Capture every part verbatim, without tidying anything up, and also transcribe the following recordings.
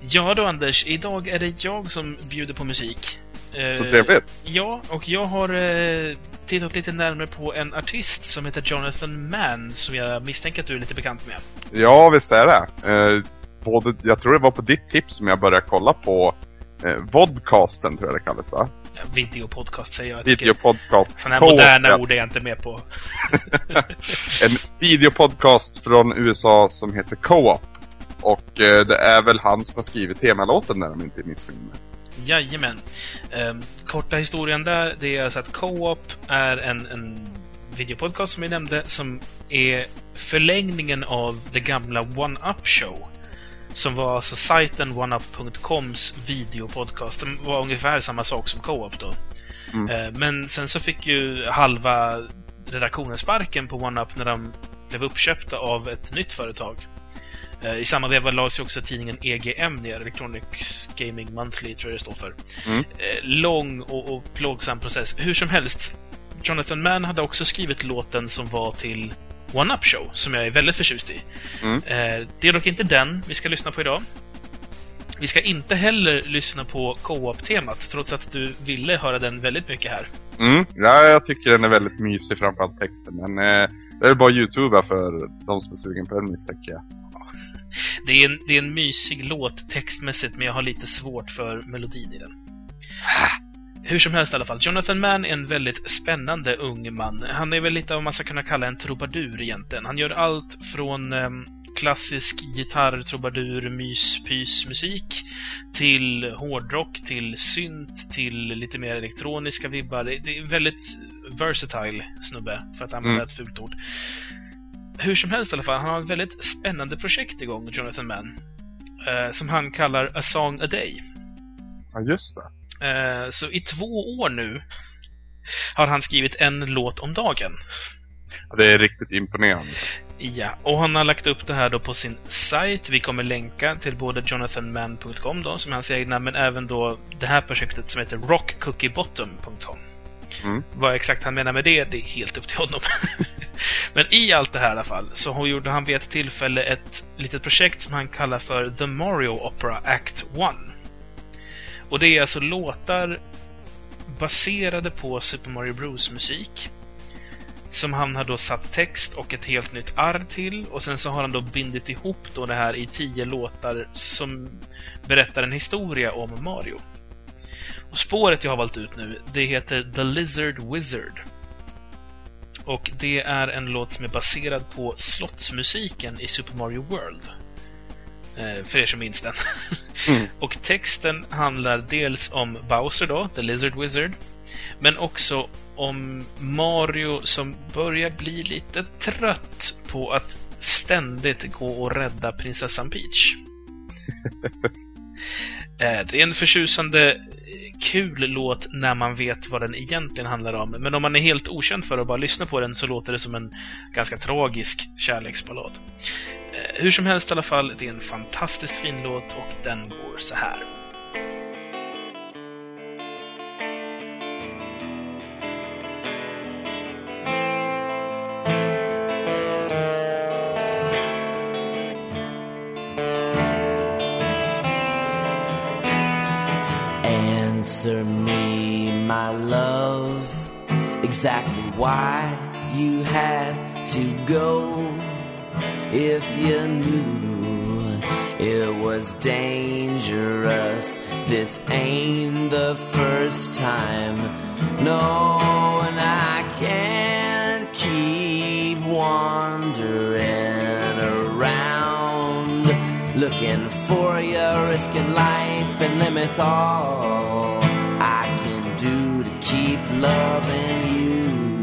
Ja då Anders, idag är det jag som bjuder på musik. Så trevligt. Ja, och jag har eh, tittat lite närmare på en artist som heter Jonathan Mann, som jag misstänker att du är lite bekant med. Ja, visst är det. Eh, både, jag tror det var på ditt tips som jag började kolla på eh, vodcasten, tror jag det kallas, va? Ja, videopodcast säger jag. Videopodcast. Sådana här moderna ord är jag inte med på. En videopodcast från U S A som heter Co-op. Och eh, det är väl han som har skrivit temalåten där, om inte missminner. Jajamän. Um, korta historien där, det är alltså att Co-op är en, en videopodcast som jag nämnde, som är förlängningen av det gamla One-Up Show, som var alltså sajten one up punkt coms videopodcast. Den var ungefär samma sak som Co-op då. Mm. Uh, men sen så fick ju halva redaktionen sparken på One-Up när de blev uppköpta av ett nytt företag. I samma veva lades också tidningen E G M ner, Electronic Gaming Monthly tror jag det står för. Mm. Lång och, och plågsam process. Hur som helst, Jonathan Mann hade också skrivit låten som var till One-Up Show, som jag är väldigt förtjust i. Mm. Det är dock inte den vi ska lyssna på idag. Vi ska inte heller lyssna på Co-op-temat, trots att du ville höra den väldigt mycket här. Mm. Ja, jag tycker den är väldigt mysig, framförallt texten. Men eh, det är bara YouTuber för de som är sugen på den, misstänker jag. Det är, en, det är en mysig låt textmässigt, men jag har lite svårt för melodin i den. Hur som helst i alla fall. Jonathan Mann är en väldigt spännande ung man. Han är väl lite vad man ska kunna kalla en trubadur egentligen. Han gör allt från eh, klassisk gitarr, trubadur, mys, pys, musik till hårdrock, till synt, till lite mer elektroniska vibbar. Det är väldigt versatile snubbe, för att använda mm. ett fult ord. Hur som helst i alla fall, han har ett väldigt spännande projekt igång, Jonathan Mann, eh, som han kallar A Song A Day. Ja, just det. Eh, så i två år nu har han skrivit en låt om dagen. Ja, det är riktigt imponerande. Ja, och han har lagt upp det här då på sin sajt. Vi kommer länka till både jonathan mann punkt com då, som är hans egna, men även då det här projektet som heter rock cookie bottom punkt com. Mm. Vad exakt han menar med det, det är helt upp till honom. Men i allt det här i alla fall så gjorde han vid ett tillfälle ett litet projekt som han kallar för The Mario Opera Act one. Och det är alltså låtar baserade på Super Mario Bros musik, som han har då satt text och ett helt nytt arr till, och sen så har han då bindit ihop då det här i tio låtar som berättar en historia om Mario. Och spåret jag har valt ut nu, det heter The Lizard Wizard. Och det är en låt som är baserad på slottsmusiken i Super Mario World. Eh, för er som minns den. Mm. Och texten handlar dels om Bowser då, The Lizard Wizard, men också om Mario som börjar bli lite trött på att ständigt gå och rädda prinsessan Peach. eh, det är en förtjusande kul låt när man vet vad den egentligen handlar om. Men om man är helt okänd för att bara lyssna på den så låter det som en ganska tragisk kärleksballad. Eh, hur som helst i alla fall, det är en fantastiskt fin låt och den går så här. Answer me, my love, exactly why you had to go. If you knew it was dangerous, this ain't the first time. No, and I can't keep wandering around, looking for you, risking life and limits all I can do to keep loving you.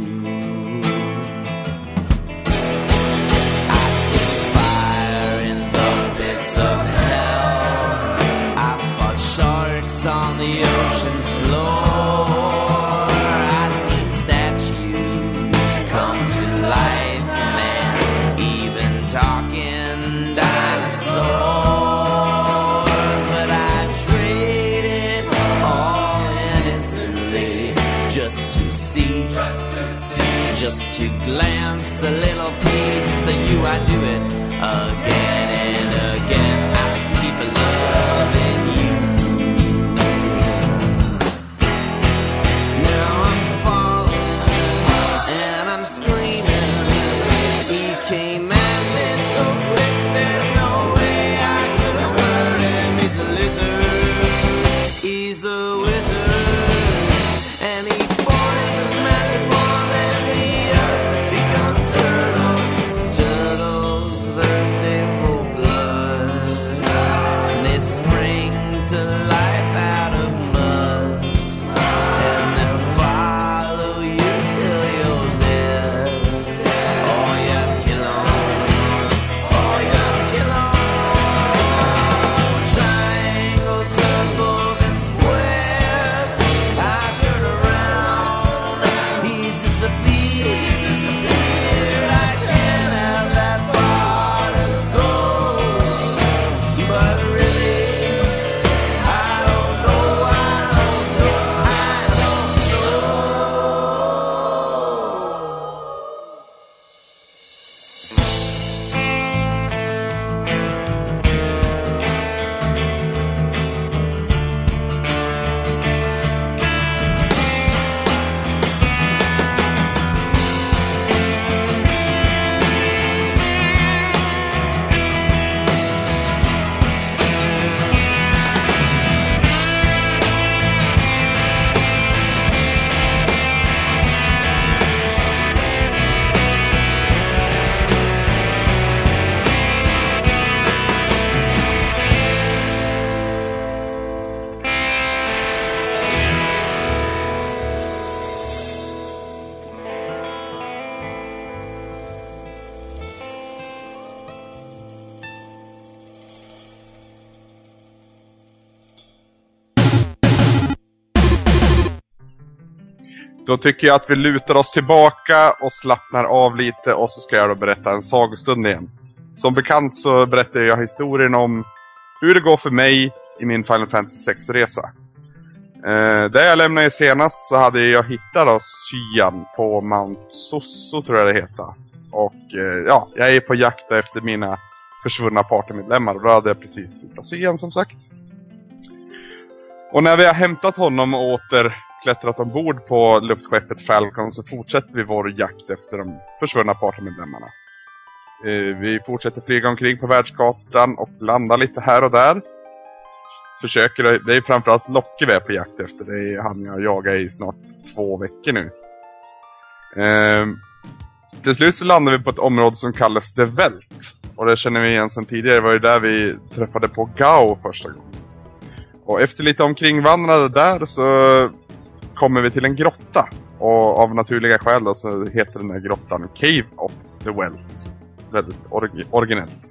I see fire in the pits of hell, I fought sharks on the ocean's floor, I seen statues come to life, man, even talking dinosaurs. Just to glance a little piece of you, I do it again and again. I keep loving spring to life out of mud, and they'll follow you till you're dead. Oh, you kill 'em. Oh, you kill 'em. Triangles, circles, and squares. I turn around, he's disappeared. I can't have that far to go, but really, I don't know, I don't know, I don't know. Då tycker jag att vi lutar oss tillbaka och slappnar av lite, och så ska jag då berätta en sagostund igen. Som bekant så berättar jag historien om hur det går för mig i min Final Fantasy sex-resa. Eh, där jag lämnade senast så hade jag hittat då Cyan på Mount Soso, tror jag det heter. Och eh, ja, jag är på jakt efter mina försvunna partymedlemmar, och då hade jag precis hittat Cyan som sagt. Och när vi har hämtat honom och åter klättrat ombord på luftskeppet Falcon så fortsätter vi vår jakt efter de försvunna partymedlemmarna. Eh, vi fortsätter flyga omkring på världskartan och landa lite här och där. Försöker, det är framförallt Locke vi är på jakt efter. Det är han jag jagar i snart två veckor nu. Eh, till slut så landar vi på ett område som kallas The Velt. Och det känner vi igen sedan tidigare. Det var ju där vi träffade på Gao första gången. Och efter lite omkringvandrade där så kommer vi till en grotta. Och av naturliga skäl då så heter den här grottan Cave of the Welt. Väldigt orgi- originellt.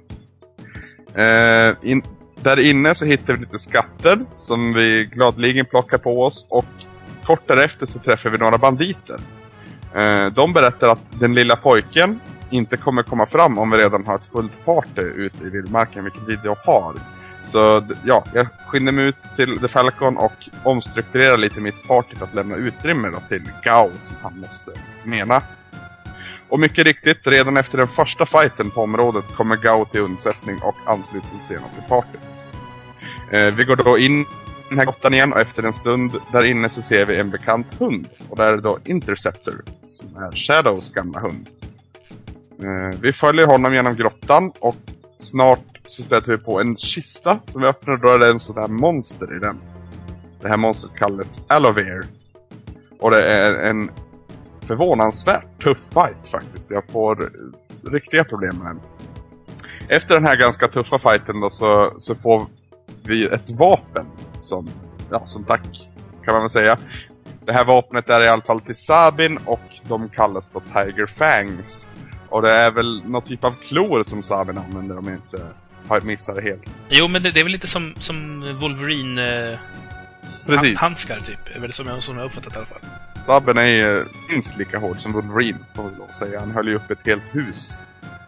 Eh, in, där inne så hittar vi lite skatter som vi gladligen plockar på oss. Och kort därefter så träffar vi några banditer. Eh, de berättar att den lilla pojken inte kommer komma fram om vi redan har ett fullt party ute i vildmarken, vilket vi då har. Så ja, jag skyndar mig ut till The Falcon och omstrukturerar lite mitt party för att lämna utrymme då till Gao som han måste mena. Och mycket riktigt, redan efter den första fighten på området kommer Gao till undsättning och ansluter sig senare till partyt. Eh, vi går då in i den här grottan igen, och efter en stund där inne så ser vi en bekant hund. Och där är det då Interceptor som är Shadows gamla hund. Eh, vi följer honom genom grottan och snart så stöter vi på en kista som vi öppnar, och då är det en sån där monster i den. Det här monstret kallas Alover. Och det är en förvånansvärt tuff fight faktiskt. Jag får riktiga problem med den. Efter den här ganska tuffa fighten då så, så får vi ett vapen som, ja, som tack kan man väl säga. Det här vapnet är i alla fall till Sabin, och de kallas då Tiger Fangs. Och det är väl någon typ av klor som Sabin använder om jag inte har missat det helt. Jo, men det, det är väl lite som, som Wolverine eh, Precis. handskar typ. Det är väl som jag, som jag uppfattat i alla fall. Sabin är ju minst lika hård som Wolverine, får vi lov säga. Han höll ju upp ett helt hus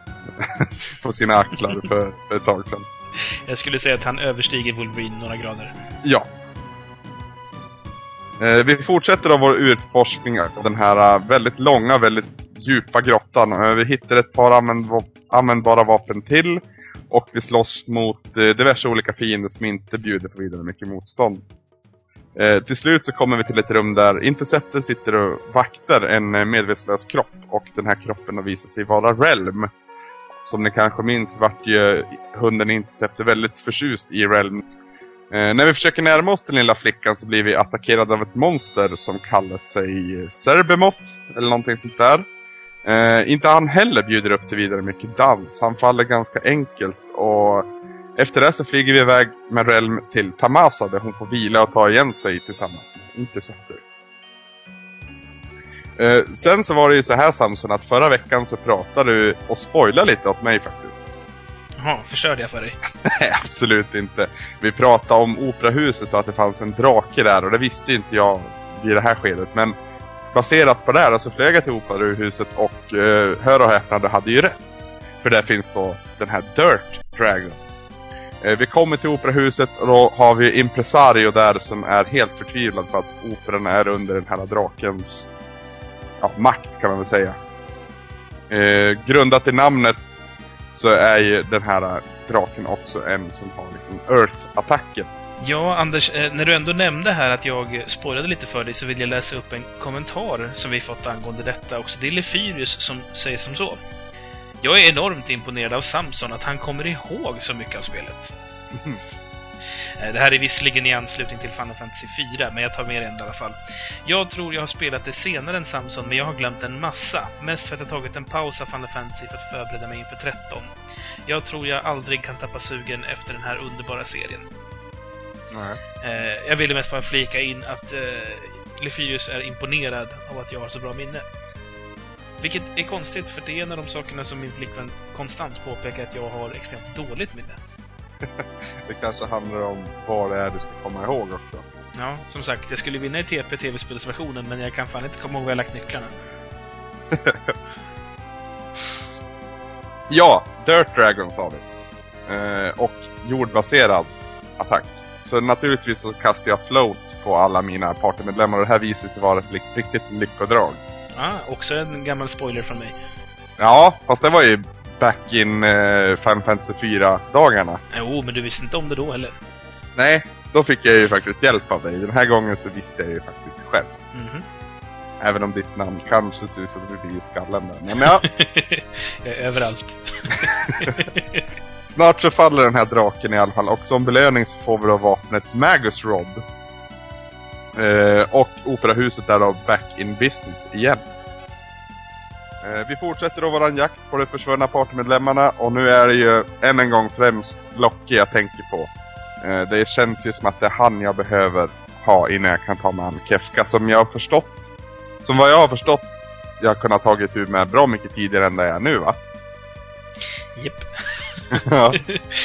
på sina axlar för, för ett tag sedan. Jag skulle säga att han överstiger Wolverine några grader. Ja. Eh, vi fortsätter då vår utforskning av den här väldigt långa, väldigt djupa grottan. Eh, vi hittar ett par använd- användbara vapen till. Och vi slåss mot eh, diverse olika fiender som inte bjuder på vidare mycket motstånd. Eh, till slut så kommer vi till ett rum där Interceptor sitter och vaktar en medvetslös kropp. Och den här kroppen har visat sig vara Realm. Som ni kanske minns vart ju hunden Interceptor väldigt förtjust i Realm. Eh, när vi försöker närma oss den lilla flickan så blir vi attackerade av ett monster som kallar sig Cerbemoth eller någonting sånt där. Eh, inte han heller bjuder upp till vidare mycket dans. Han faller ganska enkelt och Efter det så flyger vi iväg med Relm till Tamasa där hon får vila och ta igen sig tillsammans med Interceptor. Eh, sen så var det ju så här, Samson, att förra veckan så pratade du och spoilade lite åt mig faktiskt. Jaha, förstörde jag för dig? Nej, absolut inte. Vi pratade om operahuset och att det fanns en drake där, och det visste inte jag i det här skedet. Men baserat på det här så flög jag till operahuset och eh, hör och häpna, det hade ju rätt. För där finns då den här Dirt Dragon. Eh, vi kommer till operahuset och då har vi Impresario där som är helt förtvivlad för att operan är under den här drakens ja, makt, kan man väl säga. Eh, grundat i namnet så är ju den här draken också en som har liksom Earth-attacken. Ja, Anders, när du ändå nämnde här att jag spoilade lite för dig så vill jag läsa upp en kommentar som vi fått angående detta också. Det är Lefyrius som säger som så. Jag är enormt imponerad av Samson att han kommer ihåg så mycket av spelet. Mm. Det här är visserligen i anslutning till Final Fantasy fyra, men jag tar med det ändå i alla fall. Jag tror jag har spelat det senare än Samson, men jag har glömt en massa. Mest för att jag tagit en paus av Final Fantasy för att förbereda mig inför tretton. Jag tror jag aldrig kan tappa sugen efter den här underbara serien. Nej. Jag ville mest bara flika in att Lefyrius är imponerad av att jag har så bra minne. Vilket är konstigt, för det är en av de sakerna som min flickvän konstant påpekar att jag har extremt dåligt minne. Det kanske handlar om vad det är du ska komma ihåg också. Ja, som sagt, jag skulle vinna i T P tv-spelsversionen, men jag kan fan inte komma ihåg var jag lagt nycklarna. Ja, Dirt Dragon sa vi. Eh, och jordbaserad attack. Så naturligtvis så kastar jag float på alla mina partymedlemmar, och det här visar sig vara ett riktigt lyckodrag. Ja, ah, också en gammal spoiler från mig. Ja, fast det var ju back in uh, Final Fantasy fyra-dagarna. Jo, men du visste inte om det då heller. Nej, då fick jag ju faktiskt hjälp av dig. Den här gången så visste jag ju faktiskt det själv. Mm-hmm. Även om ditt namn kanske susade förbi i skallen där. Men ja. Jag är överallt. Snart så faller den här draken i alla fall. Och som belöning så får vi då vapnet Magus Rod. Uh, och operahuset är då back in business igen. Vi fortsätter då våran jakt på de försvunna partymedlemmarna, och nu är det ju än en gång främst Locke jag tänker på. Det känns ju som att det är han jag behöver ha innan jag kan ta med an Kefka, som jag har förstått, som vad jag har förstått jag har kunnat tagit ut med bra mycket tidigare än det jag är nu, va? Japp. Ja.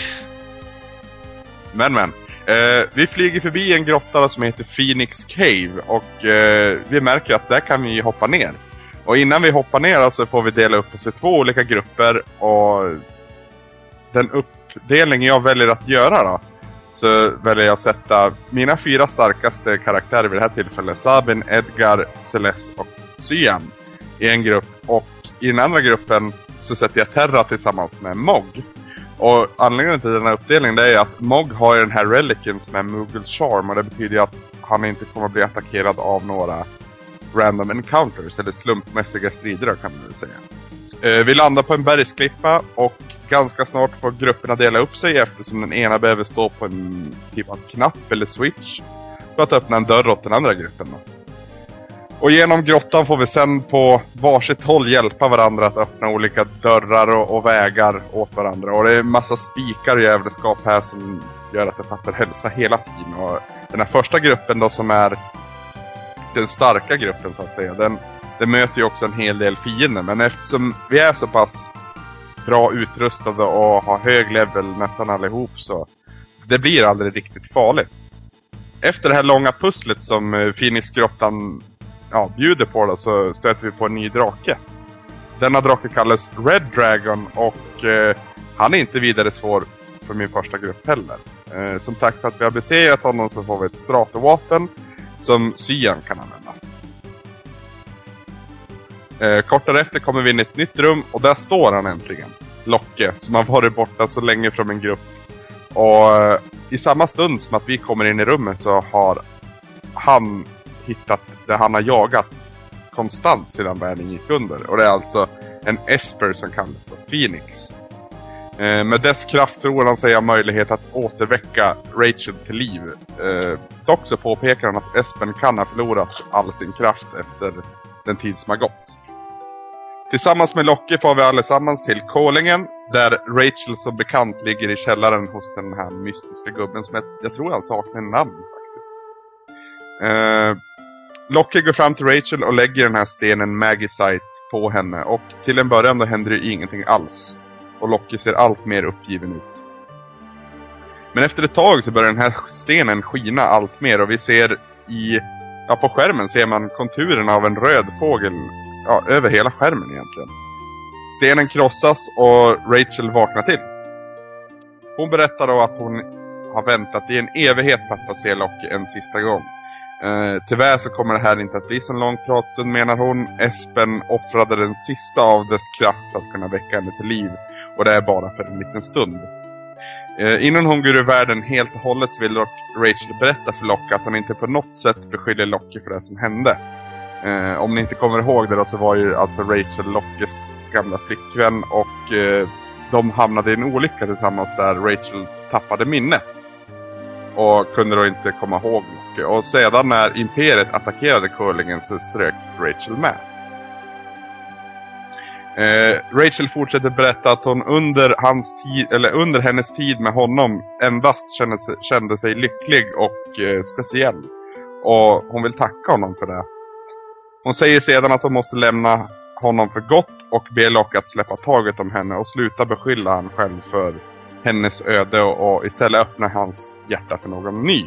Men men, eh, vi flyger förbi en grotta som heter Phoenix Cave, och eh, vi märker att där kan vi hoppa ner. Och innan vi hoppar ner så får vi dela upp oss i två olika grupper, och den uppdelning jag väljer att göra då, så väljer jag att sätta mina fyra starkaste karaktärer vid det här tillfället, Sabin, Edgar, Celeste och Cyan, i en grupp, och i den andra gruppen så sätter jag Terra tillsammans med Mog. Och anledningen till den här uppdelningen det är att Mog har ju den här relicen som är Moogle Charm, och det betyder att han inte kommer att bli attackerad av några random encounters, eller slumpmässiga strider kan man väl säga. Eh, vi landar på en bergsklippa, och ganska snart får grupperna dela upp sig, eftersom den ena behöver stå på en typ av knapp eller switch för att öppna en dörr åt den andra gruppen då. Och genom grottan får vi sen på varsitt håll hjälpa varandra att öppna olika dörrar och, och vägar åt varandra. Och det är en massa spikar och jävleskap här som gör att det fattar hälsa hela tiden. Och den här första gruppen då, som är den starka gruppen så att säga, den, den möter ju också en hel del fiender. Men eftersom vi är så pass bra utrustade och har hög level nästan allihop, så det blir aldrig riktigt farligt. Efter det här långa pusslet som Phoenix-grottan ja, bjuder på då, så stöter vi på en ny drake. Denna drake kallas Red Dragon, och eh, han är inte vidare svår för min första grupp heller. Eh, som tack för att vi har besegrat honom så får vi ett stratovapen som Cyan kan använda. Eh, kort därefter kommer vi in i ett nytt rum, och där står han äntligen. Locke, som har varit borta så länge från min grupp. Och eh, i samma stund som att vi kommer in i rummet så har han hittat det han har jagat konstant sedan världen gick under. Och det är alltså en Esper som kallas då Phoenix. Eh, med dess kraft tror han sig ha möjlighet att återväcka Rachel till liv. Eh, dock så påpekar han att Espen kan ha förlorat all sin kraft efter den tid som har gått. Tillsammans med Locke får vi allesammans till Kolingen, Där Rachel som bekant ligger i källaren hos den här mystiska gubben som jag, jag tror han saknar namn faktiskt. Eh, Locke går fram till Rachel och lägger den här stenen Magicite på henne. Och till en början då händer det ingenting alls. Och Locke ser allt mer uppgiven ut. Men efter ett tag så börjar den här stenen skina allt mer. Och vi ser i, ja, på skärmen ser man konturerna av en röd fågel, ja, över hela skärmen egentligen. Stenen krossas och Rachel vaknar till. Hon berättar då att hon har väntat i en evighet på att få se Locke en sista gång. Eh, tyvärr så kommer det här inte att bli så en lång pratstund, menar hon. Espen offrade den sista av dess kraft för att kunna väcka henne till liv. Och det är bara för en liten stund. Eh, innan hon går ur världen helt och hållet så vill dock Rachel berätta för Locke att hon inte på något sätt beskyller Locke för det som hände. Eh, om ni inte kommer ihåg det då, så var ju alltså Rachel Lockes gamla flickvän. Och eh, de hamnade i en olycka tillsammans där Rachel tappade minnet. Och kunde då inte komma ihåg Locke. Och sedan när Imperiet attackerade Curlingen så strök Rachel med. Eh, Rachel fortsätter berätta att hon under, hans tid, eller under hennes tid med honom endast kände sig, kände sig lycklig och eh, speciell. Och hon vill tacka honom för det. Hon säger sedan att hon måste lämna honom för gott och ber Locke att släppa taget om henne och sluta beskylla han själv för hennes öde och, och istället öppna hans hjärta för någon ny.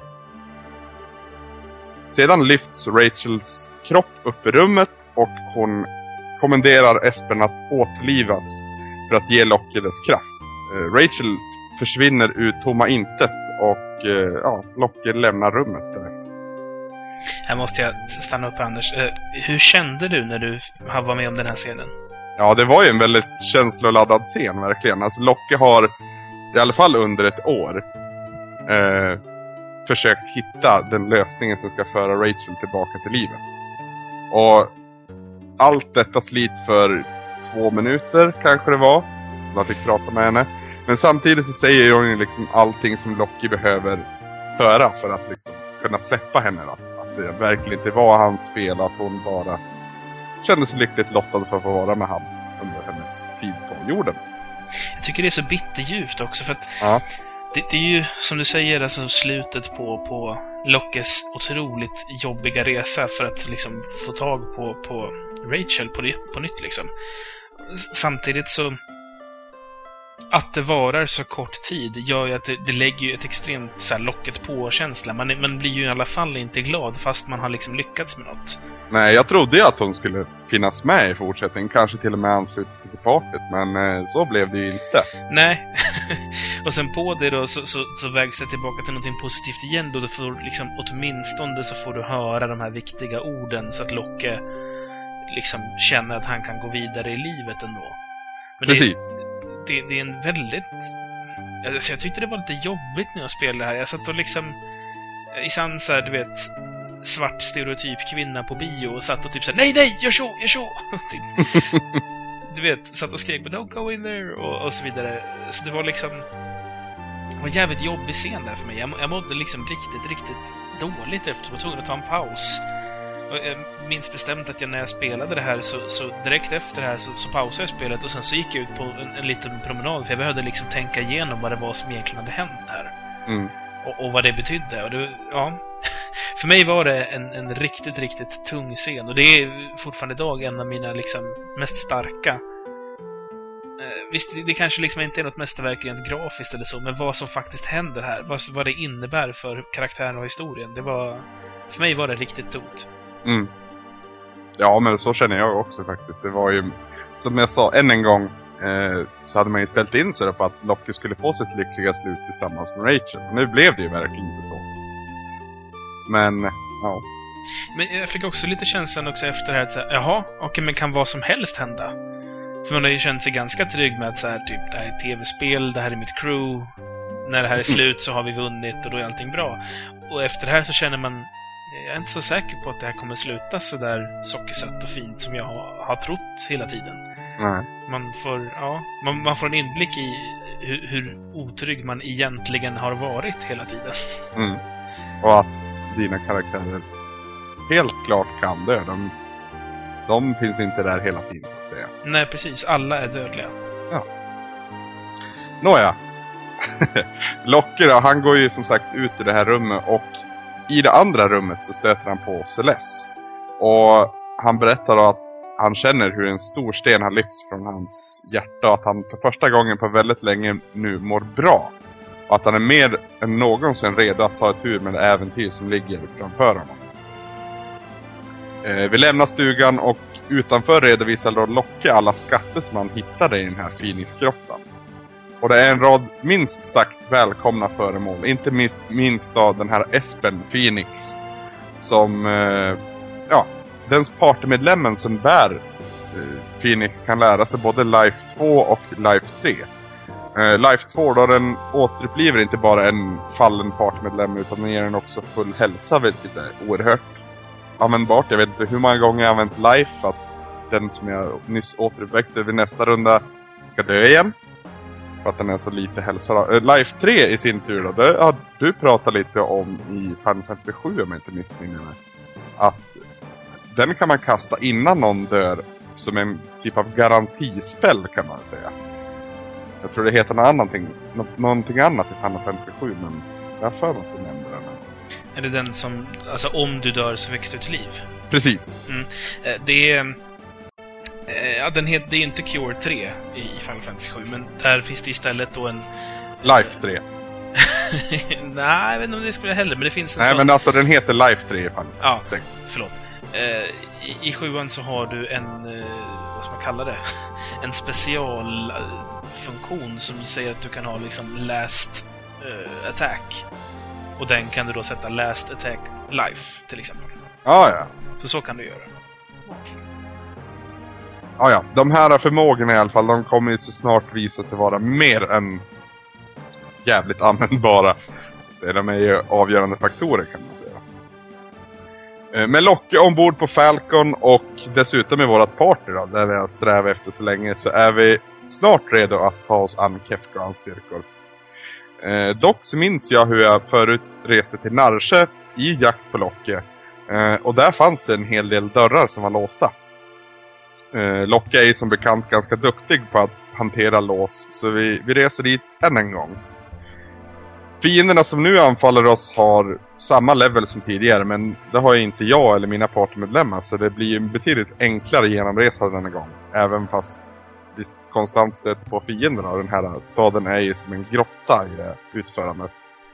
Sedan lyfts Rachels kropp upp i rummet och hon kommenderar Espen att återlivas för att ge Locke dess kraft. Eh, Rachel försvinner ur tomma intet och eh, ja, Locke lämnar rummet därefter. Här måste jag stanna upp, Anders. Eh, hur kände du när du var med om den här scenen? Ja, det var ju en väldigt känsloladdad scen, verkligen. Alltså Locke har i alla fall under ett år eh, försökt hitta den lösningen som ska föra Rachel tillbaka till livet. Och allt detta slit för två minuter kanske det var, så jag fick prata med henne. Men samtidigt så säger hon liksom allting som Locke behöver höra för att liksom kunna släppa henne då. Att det verkligen inte var hans fel, att hon bara kände sig lyckligt lottad för att få vara med han under hennes tid på jorden. Jag tycker det är så bitterljuvt också, för att ja. det, det är ju, som du säger, alltså slutet på, på Lockes otroligt jobbiga resa för att liksom få tag på, på Rachel på, på nytt liksom. Samtidigt så att det varar så kort tid gör ju att det, det lägger ju ett extremt så här, locket på-känsla. Man, man blir ju i alla fall inte glad fast man har liksom lyckats med något. Nej, jag trodde ju att hon skulle finnas med i fortsättningen. Kanske till och med ansluta sig till partiet. Men eh, så blev det ju inte. Nej. Och sen på det då så, så, så vägs det tillbaka till något positivt igen. Då du får liksom, åtminstone så får du höra de här viktiga orden så att Locke liksom känner att han kan gå vidare i livet ändå. Men precis. Det, det, det är en väldigt... Alltså jag tyckte det var lite jobbigt när jag spelade det här. Jag satt och liksom... I sann så här, du vet... svart stereotyp kvinna på bio och satt och typ såhär, nej, nej, gör så, gör så. Du vet, satt och skrek, but don't go in there och, och så vidare. Så det var liksom det var en jävligt jobbig scen där för mig. Jag, jag mådde liksom riktigt, riktigt dåligt efter. Jag var tvungen att ta en paus. Och jag minns bestämt att jag när jag spelade det här så, så direkt efter det här så, så pausade jag spelet och sen så gick jag ut på en, en liten promenad för jag behövde liksom tänka igenom vad det var som egentligen hade hänt här. Mm. Och, och vad det betydde. Och det, ja... För mig var det en, en riktigt, riktigt tung scen. Och det är fortfarande idag en av mina liksom mest starka. Eh, visst, det, det kanske liksom inte är något mästerverk rent grafiskt eller så. Men vad som faktiskt händer här. Vad, vad det innebär för karaktären och historien. Det var, för mig var det riktigt tungt. Mm. Ja, men så känner jag också faktiskt. Det var ju, som jag sa, än en gång. Eh, så hade man ju ställt in sig på att Locke skulle få sitt lyckliga slut tillsammans med Rachel. Nu blev det ju verkligen inte så. Men, ja. Men jag fick också lite känslan också efter det här att säga, jaha, okej, men kan vad som helst hända? För man har ju känt sig ganska trygg med att så här, typ, det här är ett tv-spel, det här är mitt crew. När det här är slut så har vi vunnit och då är allting bra. Och efter det här så känner man, jag är inte så säker på att det här kommer sluta så där sockersött och fint som jag har, har trott hela tiden. Nej. Man får, ja, man, man får en inblick i hur, hur otrygg man egentligen har varit hela tiden. Mm. Och att dina karaktärer helt klart kan dö. De, de finns inte där hela tiden så att säga. Nej, precis. Alla är dödliga. Ja. Nåja. Locke då, han går ju som sagt ut ur det här rummet och i det andra rummet så stöter han på Celeste. Och han berättar då att han känner hur en stor sten har lyfts från hans hjärta och att han för första gången på väldigt länge nu mår bra. Och att han är mer än någonsin redo att ta ett tur med det äventyr som ligger framför honom. Eh, vi lämnar stugan och utanför redovisar då Locke alla skatter som han hittade i den här Phoenix-grottan. Och det är en rad minst sagt välkomna föremål. Inte minst, minst av den här Espen Phoenix. Som, eh, ja, dens partymedlemmen som bär eh, Phoenix kan lära sig både Life två och Life tre. Eh, Life två då den återupplivar inte bara en fallen partymedlem utan den ger den också full hälsa, vilket är oerhört användbart. Jag vet inte hur många gånger jag har använt Life att den som jag nyss återuppväckte vid nästa runda ska dö igen. För att den är så lite hälsa. Uh, Life tre i sin tur då, det har du pratat lite om i Final Fantasy sju om jag inte missminner mig. Att den kan man kasta innan någon dör som en typ av garantispel kan man säga. Jag tror det heter något någonting, någonting annat i Final Fantasy sju, men jag har för mig att du nämnde den. Är det den som, alltså om du dör så växer du till liv? Precis. Mm. Det är... Ja, den heter, det är ju inte Cure tre i Final Fantasy sju, men där finns det istället då en... Life tre. Nej, jag vet inte om det skulle heller, men det finns en Nej, sån... men alltså den heter Life tre i Final Fantasy ja, sex. Förlåt. I, I sjuan så har du en, vad ska man kalla det? En specialfunktion som säger att du kan ha liksom last uh, attack. Och den kan du då sätta last attack life, till exempel. Ja, ja. Så så kan du göra. Ja, ja. De här förmågorna i alla fall, de kommer ju så snart visa sig vara mer än jävligt användbara. De är ju avgörande faktorer kan man säga. Med Locke ombord på Falcon och dessutom i vårat party då, där vi har strävat efter så länge, så är vi snart redo att ta oss an Kefka och hans styrkor. Eh, dock så minns jag hur jag förut reste till Narshe i jakt på Locke. Eh, och där fanns det en hel del dörrar som var låsta. Eh, Locke är ju som bekant ganska duktig på att hantera lås, så vi, vi reser dit än en gång. Fienderna som nu anfaller oss har samma level som tidigare, men det har ju inte jag eller mina partymedlemmar, så det blir en betydligt enklare genomresa denna gång. Även fast vi konstant stöter på fienderna, och den här staden är ju som en grotta i det utförandet.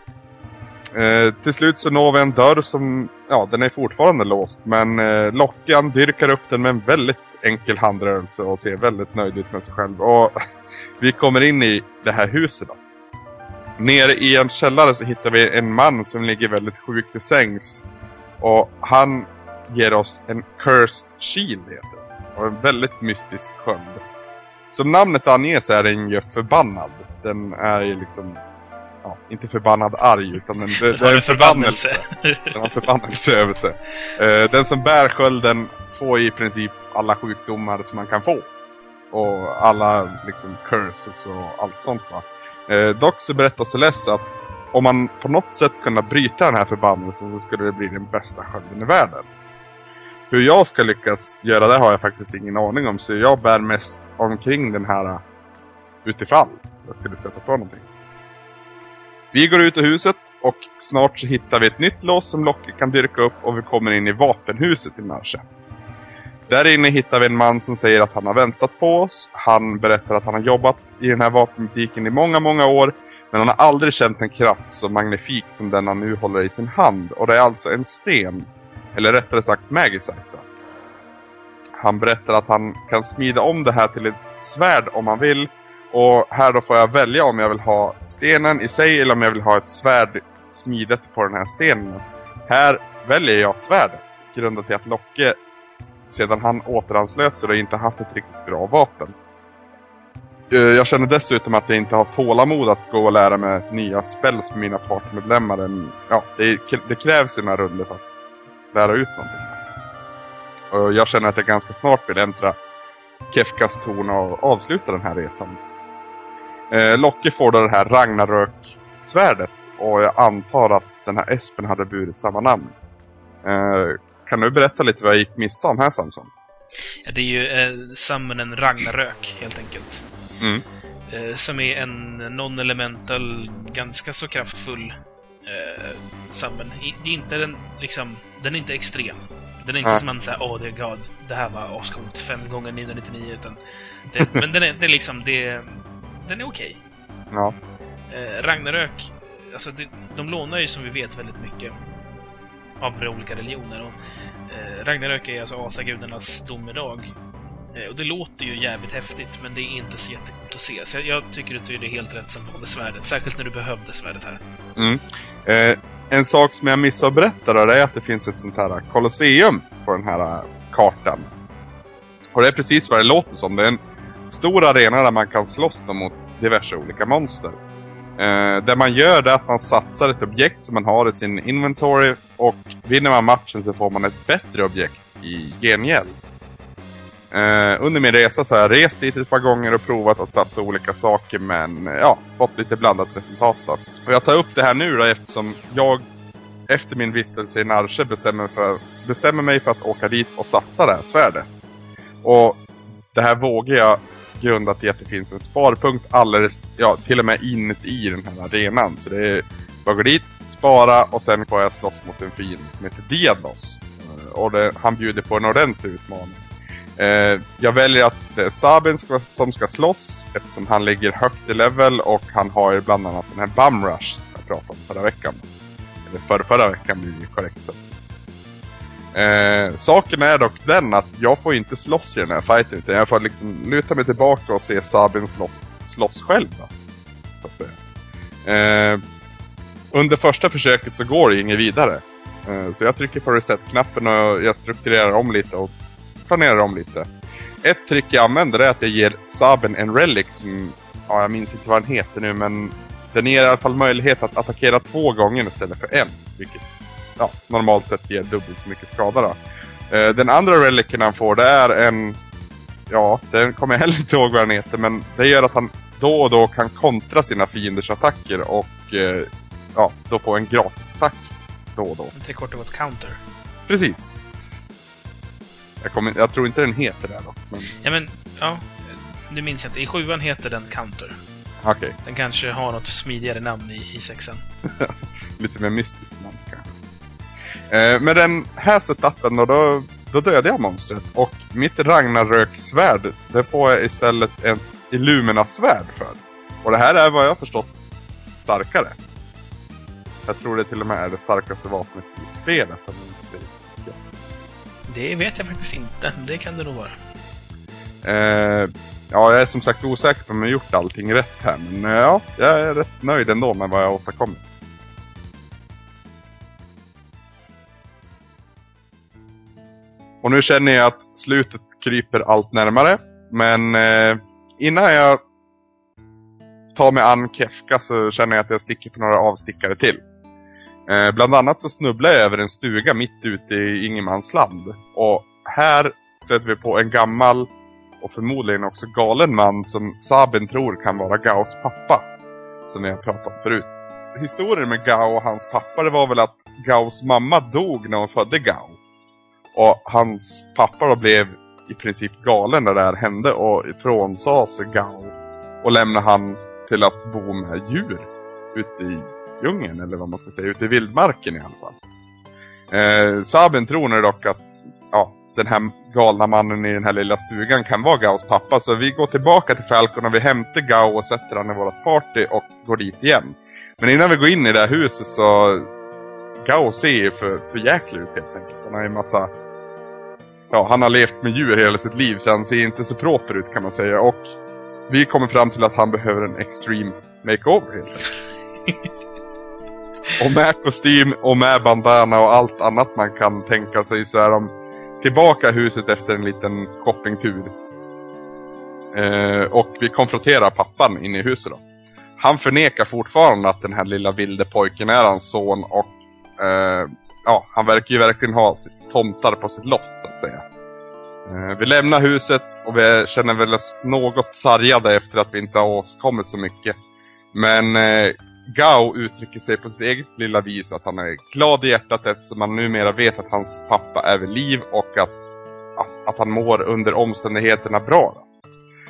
Eh, till slut så når vi en dörr som, ja, den är fortfarande låst, men eh, Lockan dyrkar upp den med en väldigt enkel handrörelse och ser väldigt nöjd ut med sig själv. Och vi kommer in i det här huset då. Nere i en källare så hittar vi en man som ligger väldigt sjukt i sängs. Och han ger oss en Cursed Shield heter det. Och en väldigt mystisk sköld. Som namnet anger så är den ju förbannad. Den är ju liksom, ja, inte förbannad arg, utan den, den, den är en förbannelse. Den har en förbannelse över sig. Uh, den som bär skölden får i princip alla sjukdomar som man kan få. Och alla liksom curses och allt sånt va. Eh, dock så berättar Celeste att om man på något sätt kunde bryta den här förbannelsen så skulle det bli den bästa skölden i världen. Hur jag ska lyckas göra det har jag faktiskt ingen aning om, så jag bär mest omkring den här utifall jag skulle sätta på någonting. Vi går ut ur huset och snart så hittar vi ett nytt lås som Locke kan dyrka upp och vi kommer in i vapenhuset i Narshe. Där inne hittar vi en man som säger att han har väntat på oss. Han berättar att han har jobbat i den här vapenbutiken i många, många år. Men han har aldrig känt en kraft så magnifik som den han nu håller i sin hand. Och det är alltså en sten. Eller rättare sagt Magicite. Han berättar att han kan smida om det här till ett svärd om han vill. Och här då får jag välja om jag vill ha stenen i sig eller om jag vill ha ett svärd smidet på den här stenen. Här väljer jag svärdet. Grundat till att Locke sedan han återanslöt sig och inte haft ett riktigt bra vapen. Jag känner dessutom att jag inte har tålamod att gå och lära mig nya spells med mina partnermedlemmar. Ja, det, det krävs ju några runder för att lära ut någonting. Och jag känner att jag ganska snart vill äntra Kefkas torn och avsluta den här resan. Eh, Locke får då det här Ragnarök-svärdet och jag antar att den här Espen hade burit samma namn. Eh, Kan du berätta lite vad jag gick miste om här, Samson? Ja, det är ju eh, summonen Ragnarök, helt enkelt. Mm. eh, som är en non-elemental, ganska så kraftfull eh, summon. Det är inte den, liksom, den är inte extrem. Den är inte ja. som man säger, åh oh, det är god, det här var ascoolt, fem gånger niohundranittionio, utan det, men den är, det är liksom, det, den är okej. Okay. Ja. Eh, Ragnarök, alltså det, de lånar ju som vi vet väldigt mycket av olika religioner. Och, eh, Ragnarök är alltså asagudarnas domedag. Eh, och det låter ju jävligt häftigt, men det är inte så jättegott att se. Så jag, jag tycker att det är helt rätt som valde svärdet, särskilt när du behövde svärdet här. Mm. Eh, en sak som jag missade att berätta då, är att det finns ett sånt här kolosseum på den här kartan. Och det är precis vad det låter som. Det är en stor arena där man kan slåss mot diverse olika monster. Eh, det man gör är att man satsar ett objekt som man har i sin inventory, och vinner man matchen så får man ett bättre objekt i gengäld. Eh, under min resa så har jag rest dit ett par gånger och provat att satsa olika saker, men ja, fått lite blandat resultat då. Och jag tar upp det här nu då eftersom jag efter min vistelse i Narshe bestämmer, för, bestämmer mig för att åka dit och satsa det här svärdet. Och det här vågar jag grundat i att det finns en sparpunkt alldeles, ja, till och med inuti den här arenan. Så det är bara gå dit, spara och sen får jag slåss mot en fiende som heter Diados. Och det, han bjuder på en ordentlig utmaning. Eh, jag väljer att det är Sabin ska, som ska slåss eftersom han ligger högt i level, och han har ju bland annat den här Bumrush som jag pratade om förra veckan. Eller för förra veckan blir det korrekt så. Eh, saken är dock den att jag får inte slåss i den här fighten, utan jag får liksom luta mig tillbaka och se Sabin slåss, slåss själv då, så att säga. Eh, under första försöket så går det inget vidare. Eh, så jag trycker på reset-knappen och jag strukturerar om lite och planerar om lite. Ett trick jag använder är att jag ger Sabin en relic som, ja, jag minns inte vad den heter nu, men den ger i alla fall möjlighet att attackera två gånger istället för en, vilket ja, normalt sett ger dubbelt så mycket skada då. Eh, den andra relicen han får, det är en, ja, den kommer jag heller inte ihåg vad den heter, men det gör att han då och då kan kontra sina fienders attacker och eh, ja, då får en gratis attack då och då. Tre kort och gott counter. Precis. Jag, kommer, jag tror inte den heter det då. Men... Ja, men, ja, nu minns jag inte. I sjuan heter den counter. Okej. Okay. Den kanske har något smidigare namn i, i sexan. Lite mer mystiskt namn kanske. Eh, med den här setupen då, då, då dödade jag monstret. Och mitt Ragnarök-svärd, det får jag istället en Illumina-svärd för. Och det här är vad jag har förstått starkare. Jag tror det till och med är det starkaste vapnet i spelet. Om jag inte säger. Det vet jag faktiskt inte. Det kan det nog vara. Eh, ja, jag är som sagt osäker på om jag gjort allting rätt här. Men eh, ja, jag är rätt nöjd ändå med vad jag har åstadkommit. Och nu känner jag att slutet kryper allt närmare. Men eh, innan jag tar mig an Kefka så känner jag att jag sticker på några avstickare till. Eh, bland annat så snubblar jag över en stuga mitt ute i Ingermansland. Och här stöter vi på en gammal och förmodligen också galen man som Sabin tror kan vara Gaos pappa. Som vi har pratat om förut. Historien med Gao och hans pappa, det var väl att Gaos mamma dog när hon födde Gao. Och hans pappa då blev i princip galen när det här hände och frånsade sig Gao. Och lämnade han till att bo med djur ute i djungeln, eller vad man ska säga, ute i vildmarken i alla fall. Eh, Sabin tror nu dock att ja, den här galna mannen i den här lilla stugan kan vara Gaos pappa. Så vi går tillbaka till Falcon och vi hämtar Gao och sätter han i vårt party och går dit igen. Men innan vi går in i det här huset så Gao ser ju för, för jäkla ut helt enkelt. Han har ju massa, ja, han har levt med djur hela sitt liv så han ser inte så proper ut kan man säga. Och vi kommer fram till att han behöver en extreme makeover helt enkelt. Och med kostym och med bandana och allt annat man kan tänka sig så är de tillbaka i huset efter en liten shoppingtur. Eh, och vi konfronterar pappan inne i huset då. Han förnekar fortfarande att den här lilla vilde pojken är hans son och eh, ja, han verkar ju verkligen ha tomtar på sitt loft så att säga. Eh, vi lämnar huset och vi känner väl oss något sargade efter att vi inte har åstadkommit så mycket. Men eh, Gao uttrycker sig på sitt eget lilla vis att han är glad i hjärtat eftersom man numera vet att hans pappa är vid liv och att, att, att han mår under omständigheterna bra.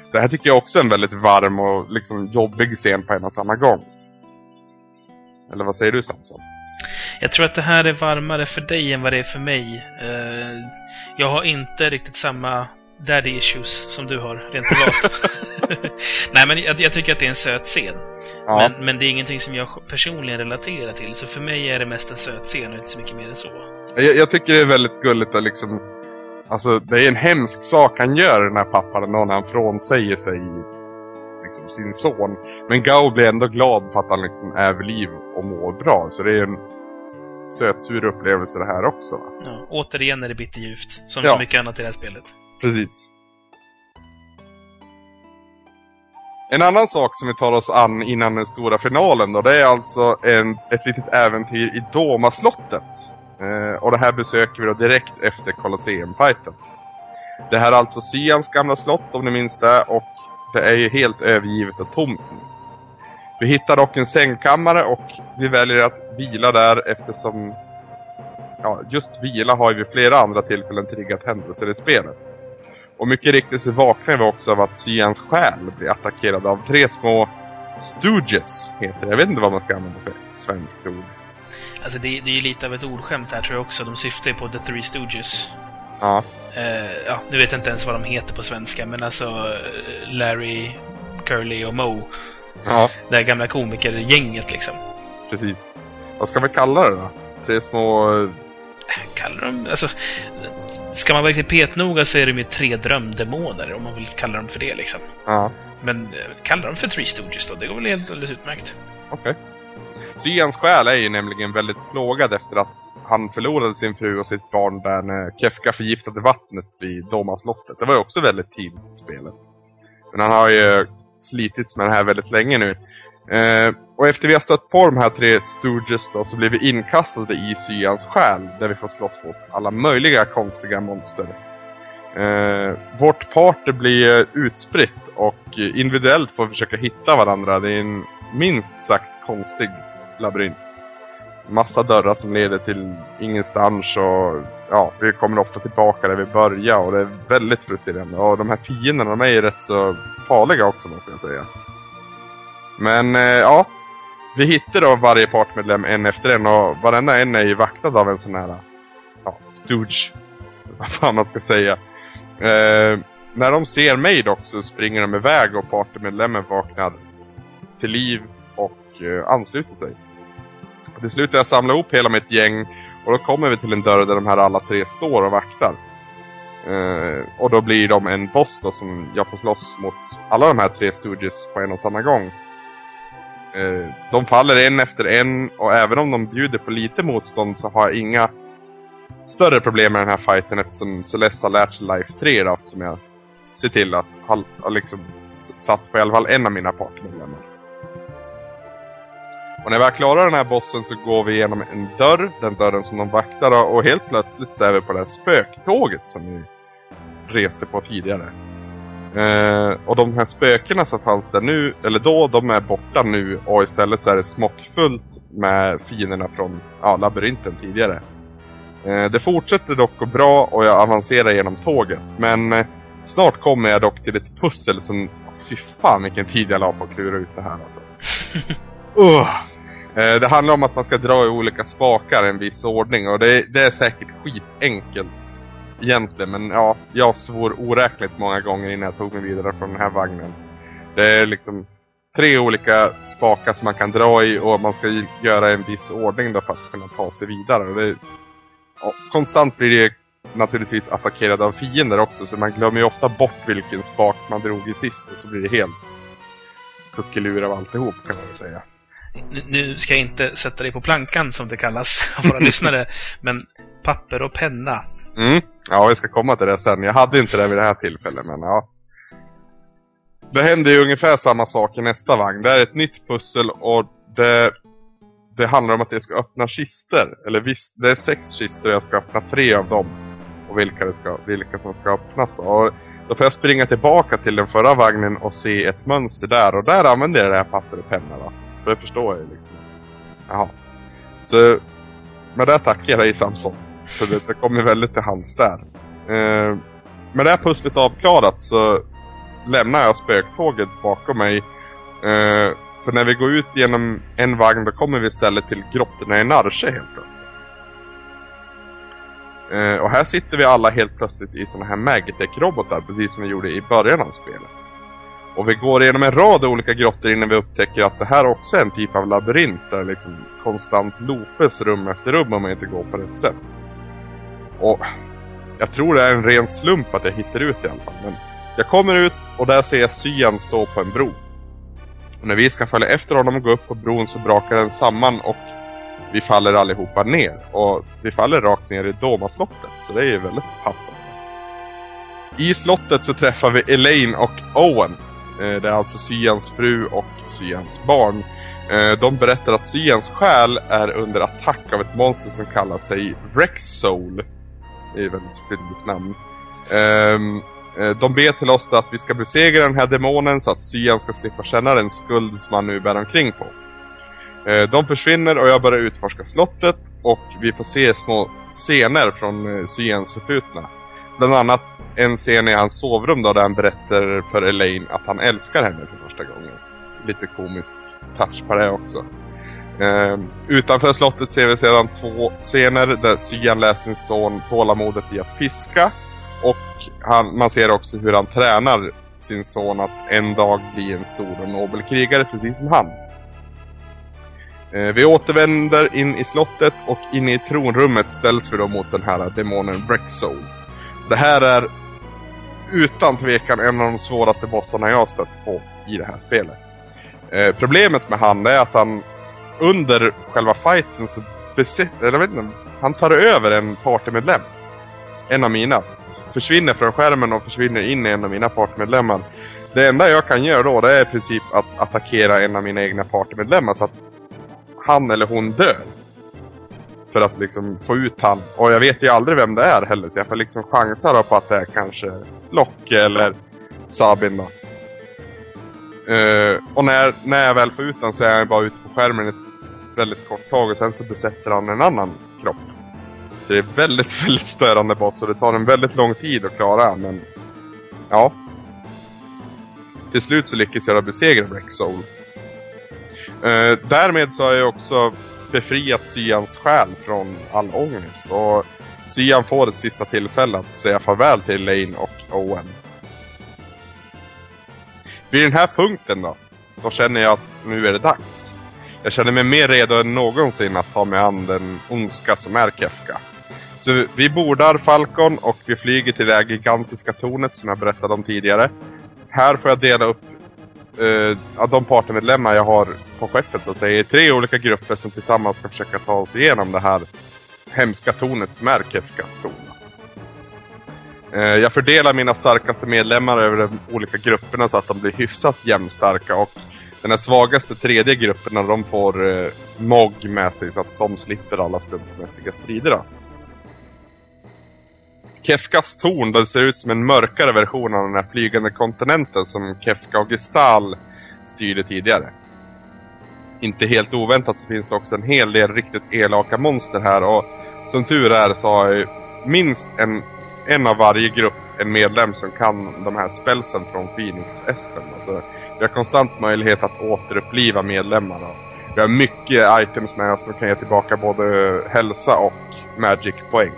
det här tycker jag också är en väldigt varm och liksom jobbig scen på en och samma gång. Eller vad säger du, Samson? Jag tror att det här är varmare för dig än vad det är för mig. Uh, jag har inte riktigt samma daddy issues som du har, rent privat. Nej, men jag, jag tycker att det är en söt scen. Ja. Men, men det är ingenting som jag personligen relaterar till. Så för mig är det mest en söt scen och inte så mycket mer än så. Jag, jag tycker det är väldigt gulligt att liksom... Alltså, det är en hemsk sak han gör, den här pappan, när han frånsäger sig liksom, sin son. Men Gao blir ändå glad för att han liksom är vid liv och mår bra. Så det är en sötsur upplevelse det här också. Va? Ja, återigen är det bitterljuvt, som ja. så mycket annat i det här spelet. Precis. En annan sak som vi tar oss an innan den stora finalen då, det är alltså en, ett litet äventyr i Doma-slottet. Eh, och det här besöker vi då direkt efter Colosseum-fighten. Det här är alltså Cyans gamla slott, om ni minns det, och det är ju helt övergivet och tomt nu. Vi hittar dock en sängkammare och vi väljer att vila där eftersom ja, just vila har ju vid flera andra tillfällen triggat händelser i spelet. Och mycket riktigt så vaknar vi också av att Cyans själ blir attackerad av tre små Stooges, heter det. Jag vet inte vad man ska använda för svenskt ord. Alltså det, det är ju lite av ett ordskämt här, tror jag också. De syftar ju på The Three Stooges. Ja. Uh, ja, nu vet jag inte ens vad de heter på svenska, men alltså Larry, Curly och Moe. Ja. Det här gamla komikergänget liksom. Precis. Vad ska vi kalla det då? Tre små... Kallar de... Alltså... Ska man verkligen petnoga så är de ju tre drömdemoner, om man vill kalla dem för det liksom. Ja. Men kallar de för Three Stooges då? Det går väl helt alldeles utmärkt. Okej. Okay. Cyans själ är ju nämligen väldigt plågad efter att han förlorade sin fru och sitt barn där när Kefka förgiftade vattnet vid Doma-slottet. Det var ju också väldigt tidigt i spelet. Men han har ju slitits med det här väldigt länge nu. Eh, och efter vi har stött på de här tre Stooges då, så blir vi inkastade i Cyans själ, där vi får slåss mot alla möjliga konstiga monster. Eh, vårt party blir utspritt och individuellt får vi försöka hitta varandra. Det är en minst sagt konstig labyrint. Massa dörrar som leder till ingenstans och ja, vi kommer ofta tillbaka där vi börjar och det är väldigt frustrerande. Och de här fienderna, de är ju rätt så farliga också, måste jag säga. Men eh, ja, vi hittar då varje partmedlem en efter en och varenda en är ju vaktad av en sån här ja, stooge, vad fan man ska säga. Eh, när de ser mig dock så springer de iväg och partmedlemmen vaknar till liv och eh, ansluter sig. Till slut jag samlar ihop hela mitt gäng och då kommer vi till en dörr där de här alla tre står och vaktar. Eh, och då blir de en boss då som jag får slåss mot alla de här tre Stooges på en och samma gång. Eh, de faller en efter en och även om de bjuder på lite motstånd så har jag inga större problem med den här fighten eftersom Celeste har lärt sig Life tre då, som jag ser till att ha, ha liksom satt på i alla fall en av mina partmedlemmar. Och när vi har klarat den här bossen så går vi igenom en dörr, den dörren som de vaktar då, och helt plötsligt så är vi på det här spöktåget som vi reste på tidigare. Eh, och de här spökena som fanns där nu, eller då, de är borta nu och istället så är det smockfullt med fienderna från ja, labyrinten tidigare. Eh, det fortsätter dock bra och jag avancerar genom tåget, men eh, snart kommer jag dock till ett pussel som, fy fan vilken tid jag la på att klura ut det här alltså. Uh. Eh, det handlar om att man ska dra i olika spakar i en viss ordning och det, det är säkert skitenkelt egentligen, men ja, jag svor oräkneligt många gånger innan jag tog mig vidare från den här vagnen. Det är liksom tre olika spakar som man kan dra i och man ska göra en viss ordning då för att kunna ta sig vidare. Och det, ja, konstant blir det naturligtvis attackerad av fiender också, så man glömmer ju ofta bort vilken spak man drog i sist och så blir det helt kuckelur av alltihop, kan man säga. Nu ska jag inte sätta dig på plankan som det kallas av våra lyssnare, men papper och penna. Mm. Ja, jag ska komma till det sen. Jag hade inte det vid det här tillfället, men ja. Det händer ju ungefär samma sak i nästa vagn. Det är ett nytt pussel och det, det handlar om att jag ska öppna kister. Eller visst, det är sex kister och jag ska öppna tre av dem. Och vilka, det ska, vilka som ska öppnas. Och då får jag springa tillbaka till den förra vagnen och se ett mönster där. Och där använder jag det här papper och penna då. För det förstår jag liksom. Jaha. Så med det tackar jag dig, Samson. Så det, det kommer väldigt till hands där. Eh, med det här pusslet avklarat så lämnar jag spöktåget bakom mig. Eh, för när vi går ut genom en vagn, då kommer vi istället till grottorna i Narshe helt plötsligt. Eh, och här sitter vi alla helt plötsligt i såna här Magitech-robotar, precis som vi gjorde i början av spelet. Och vi går igenom en rad olika grottor innan vi upptäcker att det här också är en typ av labyrint där liksom konstant loopes rum efter rum om man inte går på rätt sätt. Och jag tror det är en ren slump att jag hittar ut i alla fall. Men jag kommer ut och där ser jag Cyan stå på en bro. Och när vi ska följa efter honom och gå upp på bron så brakar den samman och vi faller allihopa ner. Och vi faller rakt ner i Doma-slottet, så det är ju väldigt passande. I slottet så träffar vi Elaine och Owen. Det är alltså Cyans fru och Cyans barn. De berättar att Cyans själ är under attack av ett monster som kallar sig Rexsoul. Det är ett väldigt fint namn. De ber till oss att vi ska besegra den här demonen så att Cyan ska slippa känna den skuld som han nu bär omkring på. De försvinner och jag börjar utforska slottet och vi får se små scener från Cyans förflutna. Bland annat en scen i hans sovrum då, där han berättar för Elaine att han älskar henne för första gången. Lite komisk touch på det också. Uh, utanför slottet ser vi sedan två scener där Cyan lär sin son tålamodet i att fiska. Och han, man ser också hur han tränar sin son att en dag bli en stor och nobel krigare precis som han. Uh, vi återvänder in i slottet och inne i tronrummet ställs vi då mot den här demonen Rexsoul. Det här är utan tvekan en av de svåraste bossarna jag har stött på i det här spelet. Eh, problemet med han är att han under själva fighten så besitter, eller vet inte, han tar över en partymedlem. En av mina. Försvinner från skärmen och försvinner in i en av mina partymedlemmar. Det enda jag kan göra då, det är i princip att attackera en av mina egna partymedlemmar så att han eller hon dör. För att liksom få ut han. Och jag vet ju aldrig vem det är heller. Så jag får liksom chansa då på att det är kanske Locke eller Sabin då. Uh, och när, när jag väl får ut han så är jag bara ute på skärmen ett väldigt kort tag. Och sen så besätter han en annan kropp. Så det är väldigt, väldigt störande boss. Och det tar en väldigt lång tid att klara. Men ja. Till slut så lyckas jag besegra Rexsoul. Uh, därmed så har jag också befriat Cyans själ från all ångest. Och Cyan får ett sista tillfälle att säga farväl till Elaine och Owen. Vid den här punkten då, då känner jag att nu är det dags. Jag känner mig mer redo än någonsin att ta mig an den ondska som är Kefka. Så vi bordar Falcon och vi flyger till det här gigantiska tornet som jag berättade om tidigare. Här får jag dela upp uh, de partymedlemmar jag har på skeppet så att säga i tre olika grupper som tillsammans ska försöka ta oss igenom det här hemska tornet som är Kefkas torn. Uh, jag fördelar mina starkaste medlemmar över de olika grupperna så att de blir hyfsat jämnstarka och den här svagaste tredje grupperna de får uh, M O G med sig så att de slipper alla slumpmässiga strider då. Kefkas torn, det ser ut som en mörkare version av den här flygande kontinenten som Kefka och Gestal styrde tidigare. Inte helt oväntat så finns det också en hel del riktigt elaka monster här och som tur är så har jag minst en, en av varje grupp en medlem som kan de här spelsen från Phoenix-espen. Alltså, vi har konstant möjlighet att återuppliva medlemmar. Och vi har mycket items med oss som kan ge tillbaka både hälsa och magic-poäng.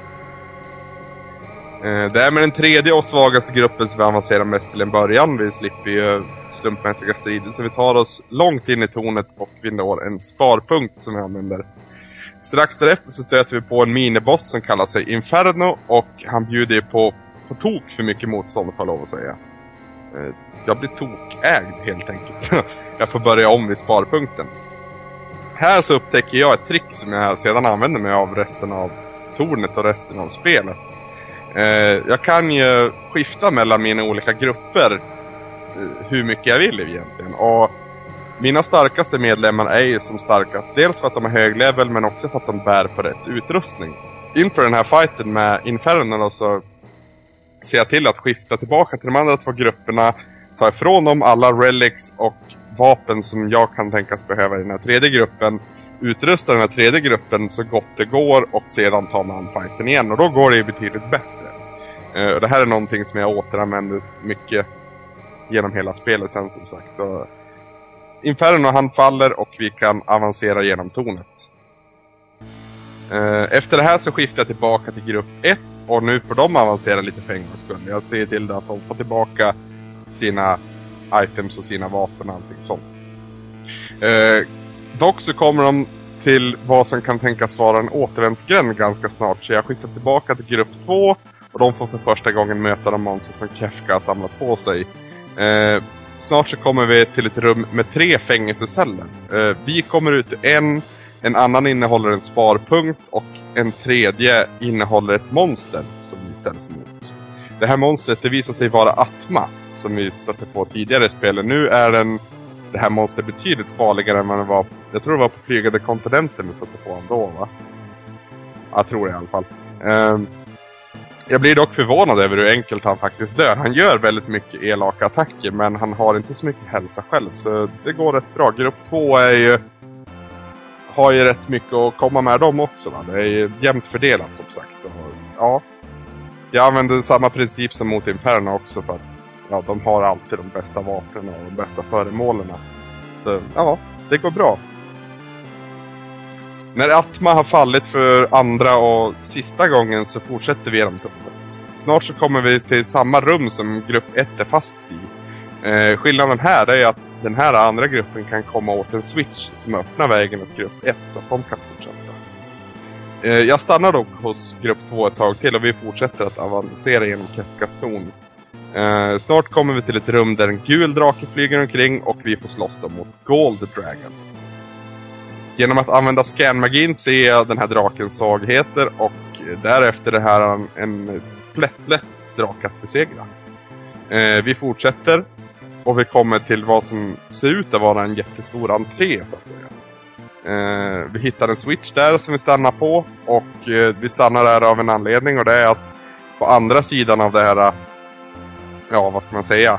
Det är med den tredje och svagaste gruppen som vi avancerar mest till en början. Vi slipper ju slumpmässiga strider så vi tar oss långt in i tornet och vi når en sparpunkt som vi använder. Strax därefter så stöter vi på en miniboss som kallar sig Inferno och han bjuder på, på tok för mycket motstånd får jag lov att säga. Jag blir tokägd helt enkelt. Jag får börja om vid sparpunkten. Här så upptäcker jag ett trick som jag sedan använder mig av resten av tornet och resten av spelet. Jag kan ju skifta mellan mina olika grupper hur mycket jag vill egentligen. Och mina starkaste medlemmar är ju som starkast. Dels för att de är hög level men också för att de bär på rätt utrustning. Inför den här fighten med Inferno så ser jag till att skifta tillbaka till de andra två grupperna. Ta ifrån dem alla relics och vapen som jag kan tänkas behöva i den här tredje gruppen. Utrusta den här tredje gruppen så gott det går och sedan ta man fighten igen. Och då går det ju betydligt bättre. Uh, det här är någonting som jag återanvänder mycket genom hela spelet sen som sagt. Och Inferno han faller och vi kan avancera genom tornet. Efter det här så skiftar jag tillbaka till grupp ett och nu får de avancera lite för en gångs skull. Jag ser till att de får tillbaka sina items och sina vapen och allting sånt. Eh, dock så kommer de till vad som kan tänkas vara en återvändsgränd ganska snart. Så jag skiftar tillbaka till grupp två och de får för första gången möta de monster som Kefka har samlat på sig. Eh, snart så kommer vi till ett rum med tre fängelseceller. Eh, vi kommer ut en, en annan innehåller en sparpunkt och en tredje innehåller ett monster som vi ställs emot. Det här monstret det visar sig vara Atma som vi stötte på tidigare i spelet. Nu är den, det här monstret betydligt farligare än vad det var. Jag tror det var på flygande kontinenten vi stötte på ändå, va? Jag tror det i alla fall. Um, jag blir dock förvånad över hur enkelt han faktiskt dör. Han gör väldigt mycket elaka attacker men han har inte så mycket hälsa själv. Så det går rätt bra. Grupp två är ju, har ju rätt mycket att komma med dem också, va? Det är ju jämnt fördelat som sagt. Och, ja, jag använder samma princip som mot Inferno också för att ja, de har alltid de bästa vapnen och de bästa föremålen. Så ja, det går bra. När Atma har fallit för andra och sista gången så fortsätter vi genom tornet. Snart så kommer vi till samma rum som grupp ett är fast i. Eh, skillnaden här är att den här andra gruppen kan komma åt en switch som öppnar vägen åt grupp ett så att de kan fortsätta. Eh, jag stannar dock hos grupp två ett tag till och vi fortsätter att avancera genom Kefkas torn. Uh, snart kommer vi till ett rum där en gul drake flyger omkring och vi får slåss då mot Gold Dragon. Genom att använda scanmagin ser jag den här drakens svagheter och därefter det här en, en lätt, lätt drak att besegra. Uh, vi fortsätter och vi kommer till vad som ser ut att vara en jättestor entré så att säga. Uh, vi hittar en switch där som vi stannar på och uh, vi stannar där av en anledning och det är att på andra sidan av det här, ja vad ska man säga,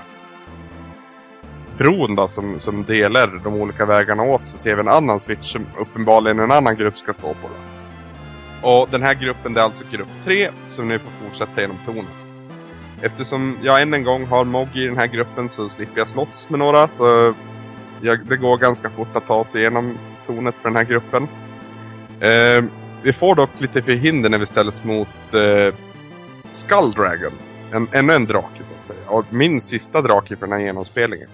bron då som, som delar de olika vägarna åt så ser vi en annan switch som uppenbarligen en annan grupp ska stå på då. Och den här gruppen det är alltså grupp tre som nu får fortsätta genom tornet. Eftersom jag än en gång har Moggy i den här gruppen så slipper jag slåss med några så jag, det går ganska fort att ta sig igenom tornet för den här gruppen. Eh, vi får dock lite förhinder när vi ställs mot eh, Skull Dragon. En, ännu en drake så att säga. Och min sista drake för den här genomspelningen.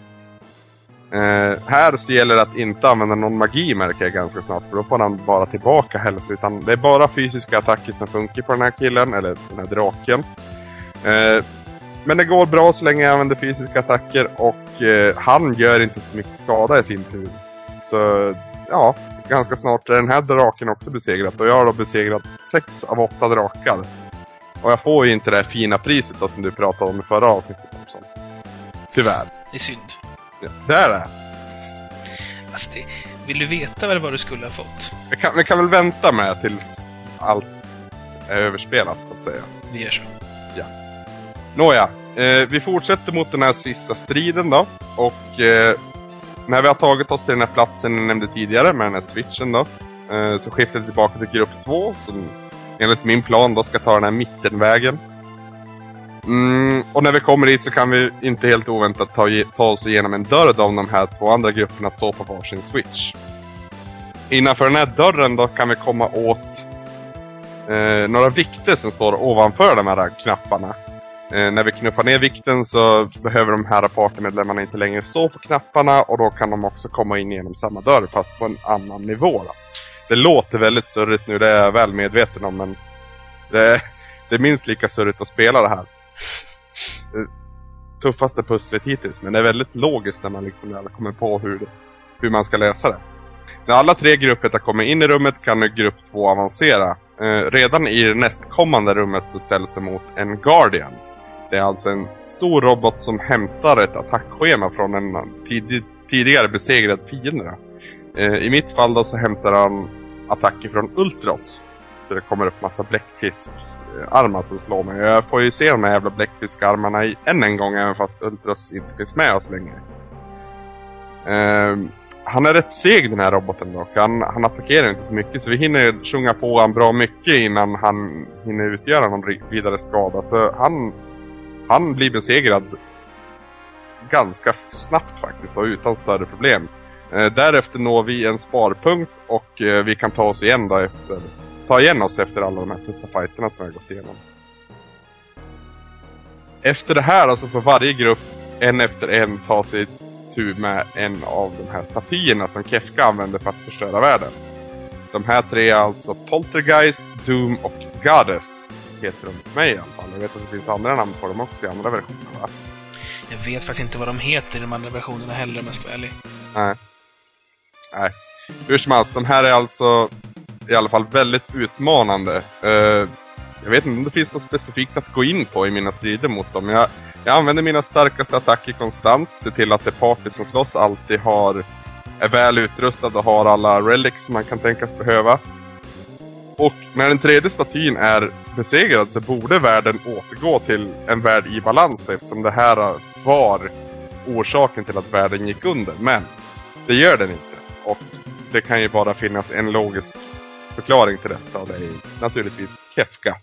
Eh, här så gäller det att inte använda någon magi märker jag ganska snart. För då får han bara tillbaka hälsa. Utan det är bara fysiska attacker som funkar på den här killen. Eller den här draken. Eh, men det går bra så länge jag använder fysiska attacker. Och eh, han gör inte så mycket skada i sin tur. Så ja, ganska snart är den här draken också besegrat. Och jag har då besegrat sex av åtta drakar. Och jag får ju inte det här fina priset då, som du pratade om i förra avsnittet, Samson. Tyvärr. Det är synd. Ja, det är det. Alltså det, vill du veta väl vad du skulle ha fått? Vi kan, vi kan väl vänta med tills allt är överspelat, så att säga. Vi gör så. Ja. Nåja, eh, vi fortsätter mot den här sista striden då. Och eh, när vi har tagit oss till den här platsen jag nämnde tidigare med den här switchen då. Eh, så skiftar vi tillbaka till grupp två som enligt min plan då ska ta den här mittenvägen. Mm, och när vi kommer dit så kan vi inte helt oväntat ta, ta oss igenom en dörr där de här två andra grupperna står på varsin switch. Innanför den här dörren då kan vi komma åt eh, några vikter som står ovanför de här knapparna. Eh, när vi knuffar ner vikten så behöver de här partymedlemmarna inte längre stå på knapparna och då kan de också komma in genom samma dörr fast på en annan nivå då. Det låter väldigt surrigt nu, det är jag väl medveten om, men det, det är minst lika surrigt att spela det här. Det tuffaste pusslet hittills, men det är väldigt logiskt när man liksom kommer på hur, hur man ska lösa det. När alla tre grupper har kommit in i rummet kan nu grupp två avancera. Eh, redan i det nästkommande rummet så ställs det mot en Guardian. Det är alltså en stor robot som hämtar ett attackschema från en tid, tidigare besegrad fiende. Eh, I mitt fall då så hämtar han attacker från Ultros. Så det kommer upp massa bläckfiskarmar som slår mig. Jag får ju se de här jävla bläckfiskarmarna i än en gång även fast Ultros inte finns med oss längre. Eh, han är rätt seg den här roboten dock. Han, han attackerar inte så mycket så vi hinner sjunga på han bra mycket innan han hinner utgöra någon vidare skada. Så han, han blir besegrad ganska snabbt faktiskt och utan större problem. Eh, därefter når vi en sparpunkt och eh, vi kan ta oss igen då efter, ta igen oss efter alla de här tuffa fighterna som vi har gått igenom. Efter det här alltså får varje grupp en efter en ta sig tur med en av de här statyerna som Kefka använder för att förstöra världen. De här tre är alltså Poltergeist, Doom och Goddess. Heter de för mig i alla fall. Jag vet att det finns andra namn på dem också i andra versioner, va? Jag vet faktiskt inte vad de heter i de andra versionerna heller, om jag ska vara ärlig. Nej. Nej. Hur som helst, de här är alltså i alla fall väldigt utmanande. Uh, jag vet inte om det finns något specifikt att gå in på i mina strider mot dem. Jag, jag använder mina starkaste attacker konstant. Se till att det party som slåss alltid har, är väl utrustad och har alla relics som man kan tänkas behöva. Och när den tredje statyn är besegrad så borde världen återgå till en värld i balans, eftersom det här var orsaken till att världen gick under. Men det gör den inte. Och det kan ju bara finnas en logisk förklaring till detta, och det är naturligtvis Kefka.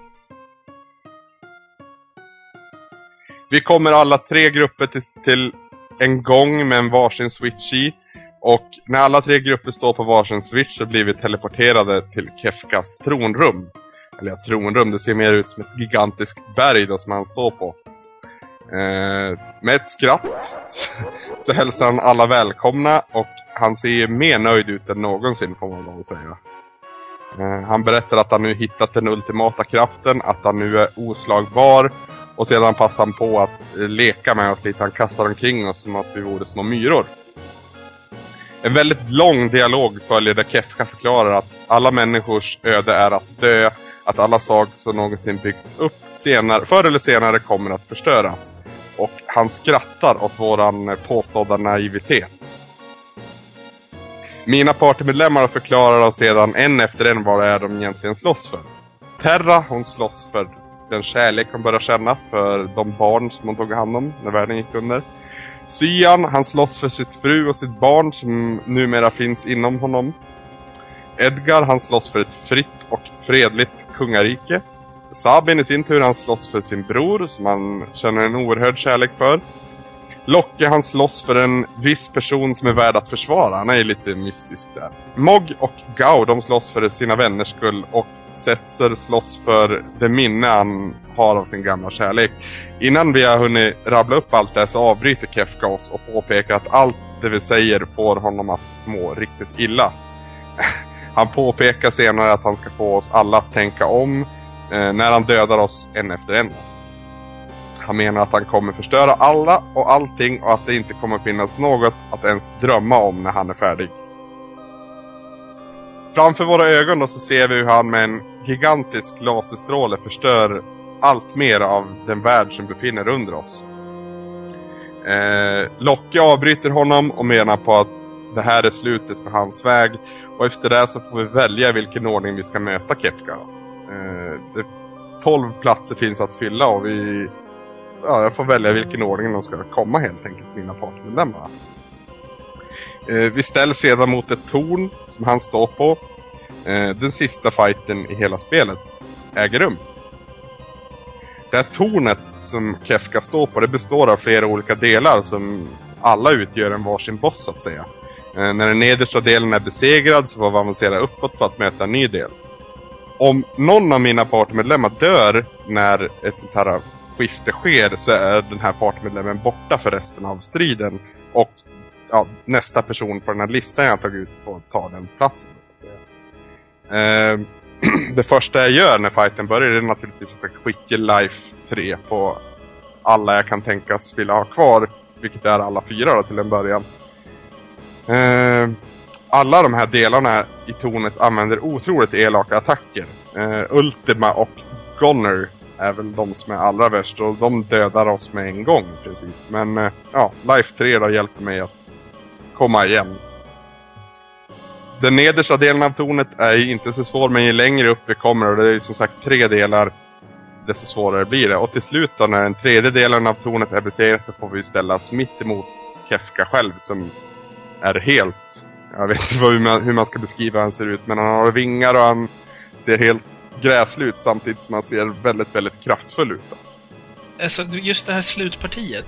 Vi kommer alla tre grupper till, till en gång med en varsin switch i. Och när alla tre grupper står på varsin switch så blir vi teleporterade till Kefkas tronrum. Eller ja, tronrum, det ser mer ut som ett gigantiskt berg då som han står på. Eh, med ett skratt så hälsar han alla välkomna, och han ser mer nöjd ut än någonsin, får man väl säga. Eh, han berättar att han nu hittat den ultimata kraften, att han nu är oslagbar, och sedan passar han på att eh, leka med oss lite. Han kastar omkring oss som att vi vore små myror. En väldigt lång dialog följer där Kefka förklarar att alla människors öde är att dö, att alla saker som någonsin byggts upp senare, förr eller senare kommer att förstöras. Och han skrattar åt våran påstådda naivitet. Mina partymedlemmar förklarar oss sedan en efter en vad det är de egentligen slåss för. Terra, hon slåss för den kärlek hon börjar känna för de barn som hon tog hand om när världen gick under. Cyan, han slåss för sitt fru och sitt barn som numera finns inom honom. Edgar, han slåss för ett fritt och fredligt kungarike. Sabin i sin tur, han slåss för sin bror som han känner en oerhörd kärlek för. Locke, han slåss för en viss person som är värd att försvara. Han är lite mystisk där. Mog och Gao, de slåss för sina vänners skull, och Setzer slåss för det minne han har av sin gamla kärlek. Innan vi har hunnit rabbla upp allt det så avbryter Kefka oss och påpekar att allt det vi säger får honom att må riktigt illa. Han påpekar senare att han ska få oss alla att tänka om eh, när han dödar oss en efter en. Han menar att han kommer förstöra alla och allting, och att det inte kommer finnas något att ens drömma om när han är färdig. Framför våra ögon då så ser vi hur han med en gigantisk laserstråle förstör allt mer av den värld som befinner under oss. Eh, Locke avbryter honom och menar på att det här är slutet för hans väg. Och efter det så får vi välja vilken ordning vi ska möta Kefka. Eh, det, tolv platser finns att fylla, och vi... Ja, jag får välja vilken ordning de ska komma helt enkelt, mina partmedlemmar. Eh, vi ställs sedan mot ett torn som han står på. Eh, den sista fighten i hela spelet äger rum. Det här tornet som Kefka står på, det består av flera olika delar som alla utgör en varsin boss så att säga. Eh, när den nedersta delen är besegrad så får vi avancera uppåt för att möta en ny del. Om någon av mina partmedlemmar dör när ett sånt här skifte sker så är den här partmedlemmen borta för resten av striden, och ja, nästa person på den här listan jag har tagit ut får ta den platsen så att säga. Eh, det första jag gör när fighten börjar är naturligtvis att jag skickar life tre på alla jag kan tänkas vilja ha kvar, vilket är alla fyra då till en början. Eh, alla de här delarna i tornet använder otroligt elaka attacker. Eh, Ultima och Gonner är väl de som är allra värst, och de dödar oss med en gång i princip. Men eh, ja, life tre då hjälper mig att komma igen. Den nedersta delen av tornet är inte så svår, men ju längre upp vi kommer, och det är som sagt tre delar, desto svårare blir det. Och till slut då, när den tredje delen av tornet är besegrad, så får vi ställas mitt emot Kefka själv, som är helt... Jag vet inte hur man, hur man ska beskriva hur han ser ut, men han har vingar och han ser helt gräslut samtidigt som han ser väldigt, väldigt kraftfull ut. Alltså, just det här slutpartiet.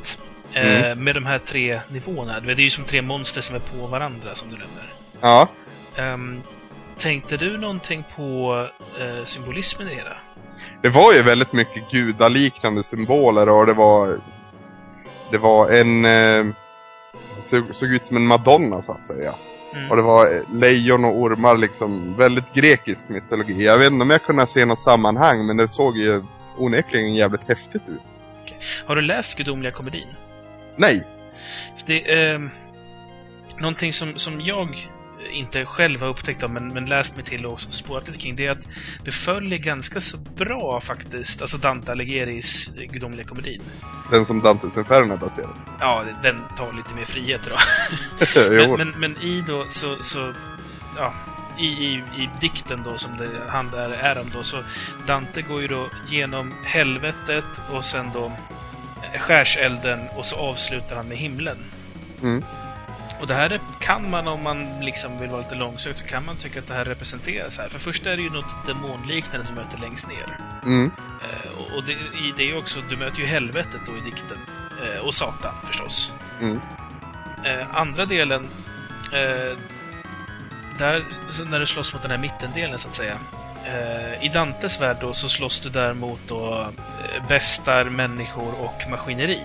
Mm. Mm. Med de här tre nivåerna. Det är ju som tre monster som är på varandra som du nämner. Ja. Um, tänkte du någonting på uh, symbolismen i det? Det var ju väldigt mycket gudaliknande symboler och det var det var en eh, såg, såg ut som en Madonna så att säga. Mm. Och det var lejon och ormar liksom, väldigt grekisk mytologi. Jag vet inte om jag kunde se något sammanhang, men det såg ju onekligen jävligt häftigt ut. Okay. Har du läst Gudomliga komedin? Nej. Det är eh, någonting som, som jag inte själv har upptäckt av, men, men läst mig till och spårat lite kring, det är att det följer ganska så bra faktiskt, alltså Dante Alighieri's Gudomliga komedin. Den som Dantes Inferno är baserad. Ja, den tar lite mer frihet då. men, men, men i då så, så ja, i, i, i dikten då som det handlar är om då, så Dante går ju då genom helvetet och sen då skärselden och så avslutar han med himlen. Mm. Och det här kan man, om man liksom vill vara lite långsökt, så kan man tycka att det här representerar så här. För först är det ju något demonliknande du möter längst ner. Mm. Eh, och det, i det är också, du möter ju helvetet då i dikten. Eh, och Satan förstås. Mm. Eh, andra delen, eh, där, när du slåss mot den här mittendelen så att säga. Eh, I Dantes värld då så slåss du där mot då eh, bestar, människor och maskineri.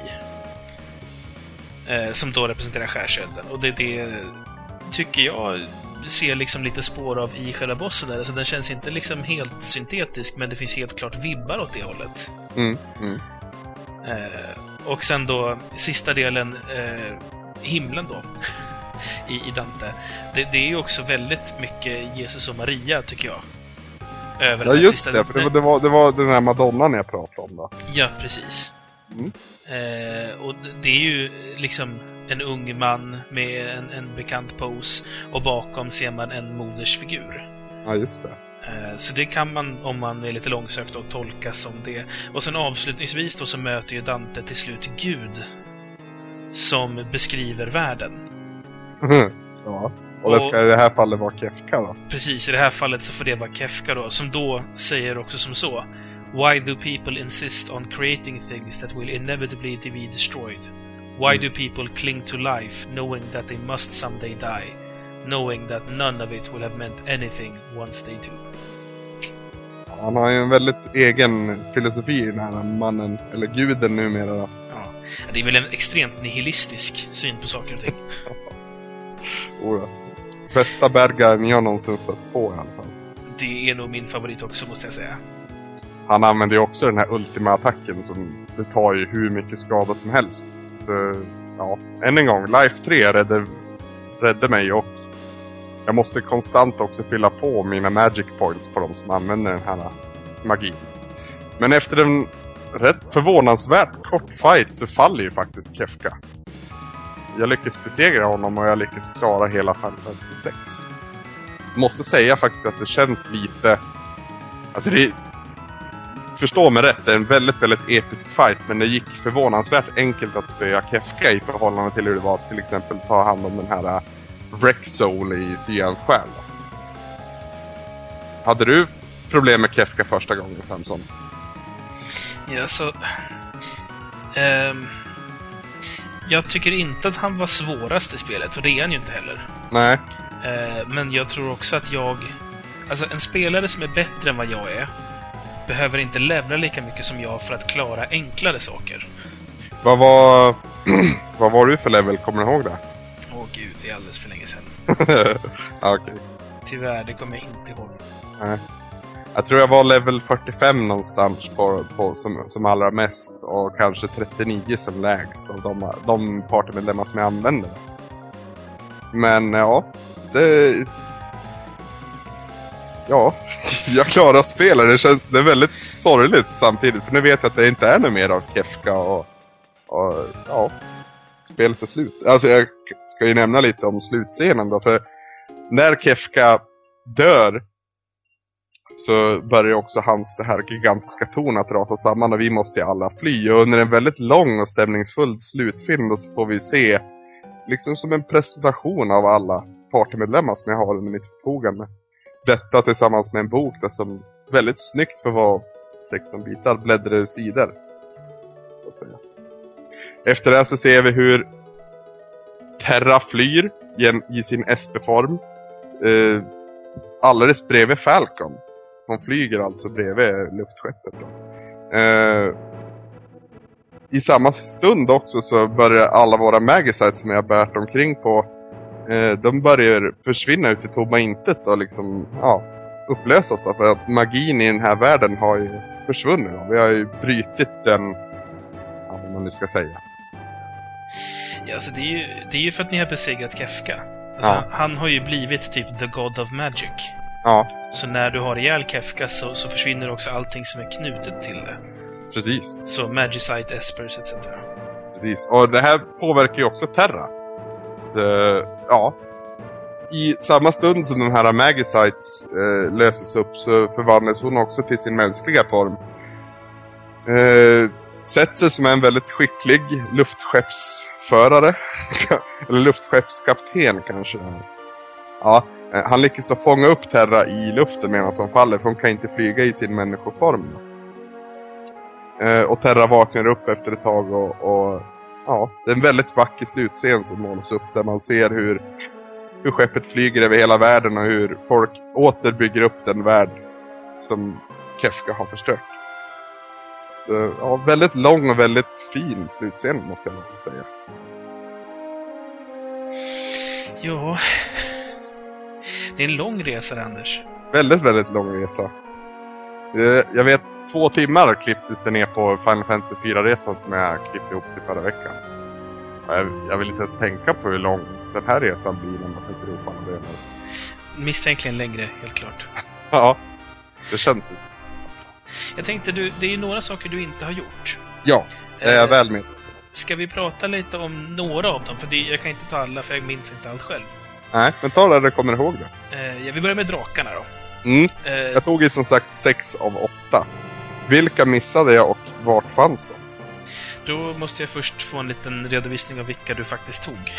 Eh, som då representerar skärselden. Och det, det tycker jag ser liksom lite spår av i själva bossen där. Så den känns inte liksom helt syntetisk, men det finns helt klart vibbar åt det hållet. Mm. Mm. Eh, och sen då sista delen, eh, himlen då i, i Dante. Det, det är ju också väldigt mycket Jesus och Maria tycker jag. Över ja just det, för det var, det, var, det var den här Madonnan jag pratade om då. Ja, precis. Mm. Eh, och det är ju liksom en ung man med en, en bekant pose, och bakom ser man en modersfigur. Ja, just det. Eh, så det kan man, om man är lite långsökt, och tolka som det. Och sen avslutningsvis då så möter ju Dante till slut Gud som beskriver världen. Ja, och det ska i det här fallet vara Kefka då. Precis, i det här fallet så får det vara Kefka då, som då säger också som så: Why do people insist on creating things that will inevitably be destroyed? Why do people cling to life, knowing that they must someday die, knowing that none of it will have meant anything once they do? Han har ju en väldigt egen filosofi, den här mannen, eller guden numera då. Ja, det är väl en extremt nihilistisk syn på saker och ting. Oja. Bästa bergaren jag någonsin stött på i alla fall. Det är nog min favorit också, måste jag säga. Han använder ju också den här ultima-attacken som det tar ju hur mycket skada som helst. Så ja, än en gång, Life tre räddade, räddade mig, och jag måste konstant också fylla på mina magic points på de som använder den här magin. Men efter en rätt förvånansvärt kort fight så faller ju faktiskt Kefka. Jag lyckas besegra honom och jag lyckas klara hela Final Fantasy sex. Måste säga faktiskt att det känns lite... Alltså det... Förstå mig rätt, det är en väldigt, väldigt episk fight, men det gick förvånansvärt enkelt att spöa Kefka i förhållande till hur det var till exempel ta hand om den här Wreck Soul i Syans själ. Hade du problem med Kefka första gången, Samson? Ja, så... Um, jag tycker inte att han var svårast i spelet, och det är han ju inte heller. Nej. Uh, men jag tror också att jag... Alltså, en spelare som är bättre än vad jag är behöver inte levla lika mycket som jag för att klara enklare saker. Vad var... vad var du för level? Kommer du ihåg det? Åh oh, gud, det är alldeles för länge sedan. Okej. Okay. Tyvärr, det kommer jag inte ihåg. Nej. Jag tror jag var level fyrtiofem någonstans på, på, som, som allra mest, och kanske trettionio som lägst av de, de partymedlemmar som jag använde. Men ja, det... Ja, jag klarar spelet. Det känns det är väldigt sorgligt samtidigt, för nu vet jag att det inte är något mer av Kefka och, och ja, spelet är slut. Alltså jag ska ju nämna lite om slutscenen då, för när Kefka dör så börjar också hans det här gigantiska torn att rasa samman, och vi måste alla fly. Och under en väldigt lång och stämningsfull slutfilm då så får vi se liksom som en presentation av alla partymedlemmar som jag har under mitt förfogande. Detta tillsammans med en bok där som väldigt snyggt för att vara sexton bitar bläddrar sidor, så att säga. Efter det så ser vi hur Terra flyr i sin S P-form. Eh, alldeles bredvid Falcon. Hon flyger alltså bredvid luftskeppet då. Eh, I samma stund också så börjar alla våra Magicites som jag har bärt omkring på, eh, de börjar försvinna ut i tomma intet och liksom, ja, upplösas då. För att magin i den här världen har ju försvunnit då. Vi har ju brytit den, ja, vad man nu ska säga. Ja, alltså det är ju, det är ju för att ni har besegrat Kefka. Alltså, Ja. Han har ju blivit typ the god of magic. Ja, Så när du har ihjäl Kefka så, så försvinner också allting som är knutet till det. precis. Så Magicite, Espers et cetera. Precis. Och det här påverkar ju också Terra. Så, ja. I samma stund som de här Magicites eh, löses upp så förvandlas hon också till sin mänskliga form. Eh, Setzer som är en väldigt skicklig luftskeppsförare. Eller luftskeppskapten kanske. Ja, eh, han lyckas då fånga upp Terra i luften medan hon faller. För hon kan inte flyga i sin människoform då. Eh, och Terra vaknar upp efter ett tag och, och ja, det är en väldigt vacker slutscen som målas upp där man ser hur, hur skeppet flyger över hela världen och hur folk åter bygger upp den värld som Kefka har förstört. Så ja, väldigt lång och väldigt fin slutscen måste jag nog säga. Ja, det är en lång resa, Anders. Väldigt, väldigt lång resa. Eh, jag vet två timmar klipptes det ner på Final Fantasy fyra-resan som jag klippte ihop till förra veckan. Jag, jag vill inte ens tänka på hur lång den här resan blir när man sätter ihop alla delar. Misstänkligen längre, helt klart. Ja, det känns så. Jag tänkte, du, det är ju några saker du inte har gjort. Ja, det är jag Eh, väl med. Ska vi prata lite om några av dem? För det, jag kan inte ta alla, för jag minns inte allt själv. Nej, men ta det du kommer ihåg det. Eh, ja, vi börjar med drakarna då. Mm. Eh, Jag tog ju som sagt sex av åtta. Vilka missade jag och vart fanns de? Då måste jag först få en liten redovisning av vilka du faktiskt tog.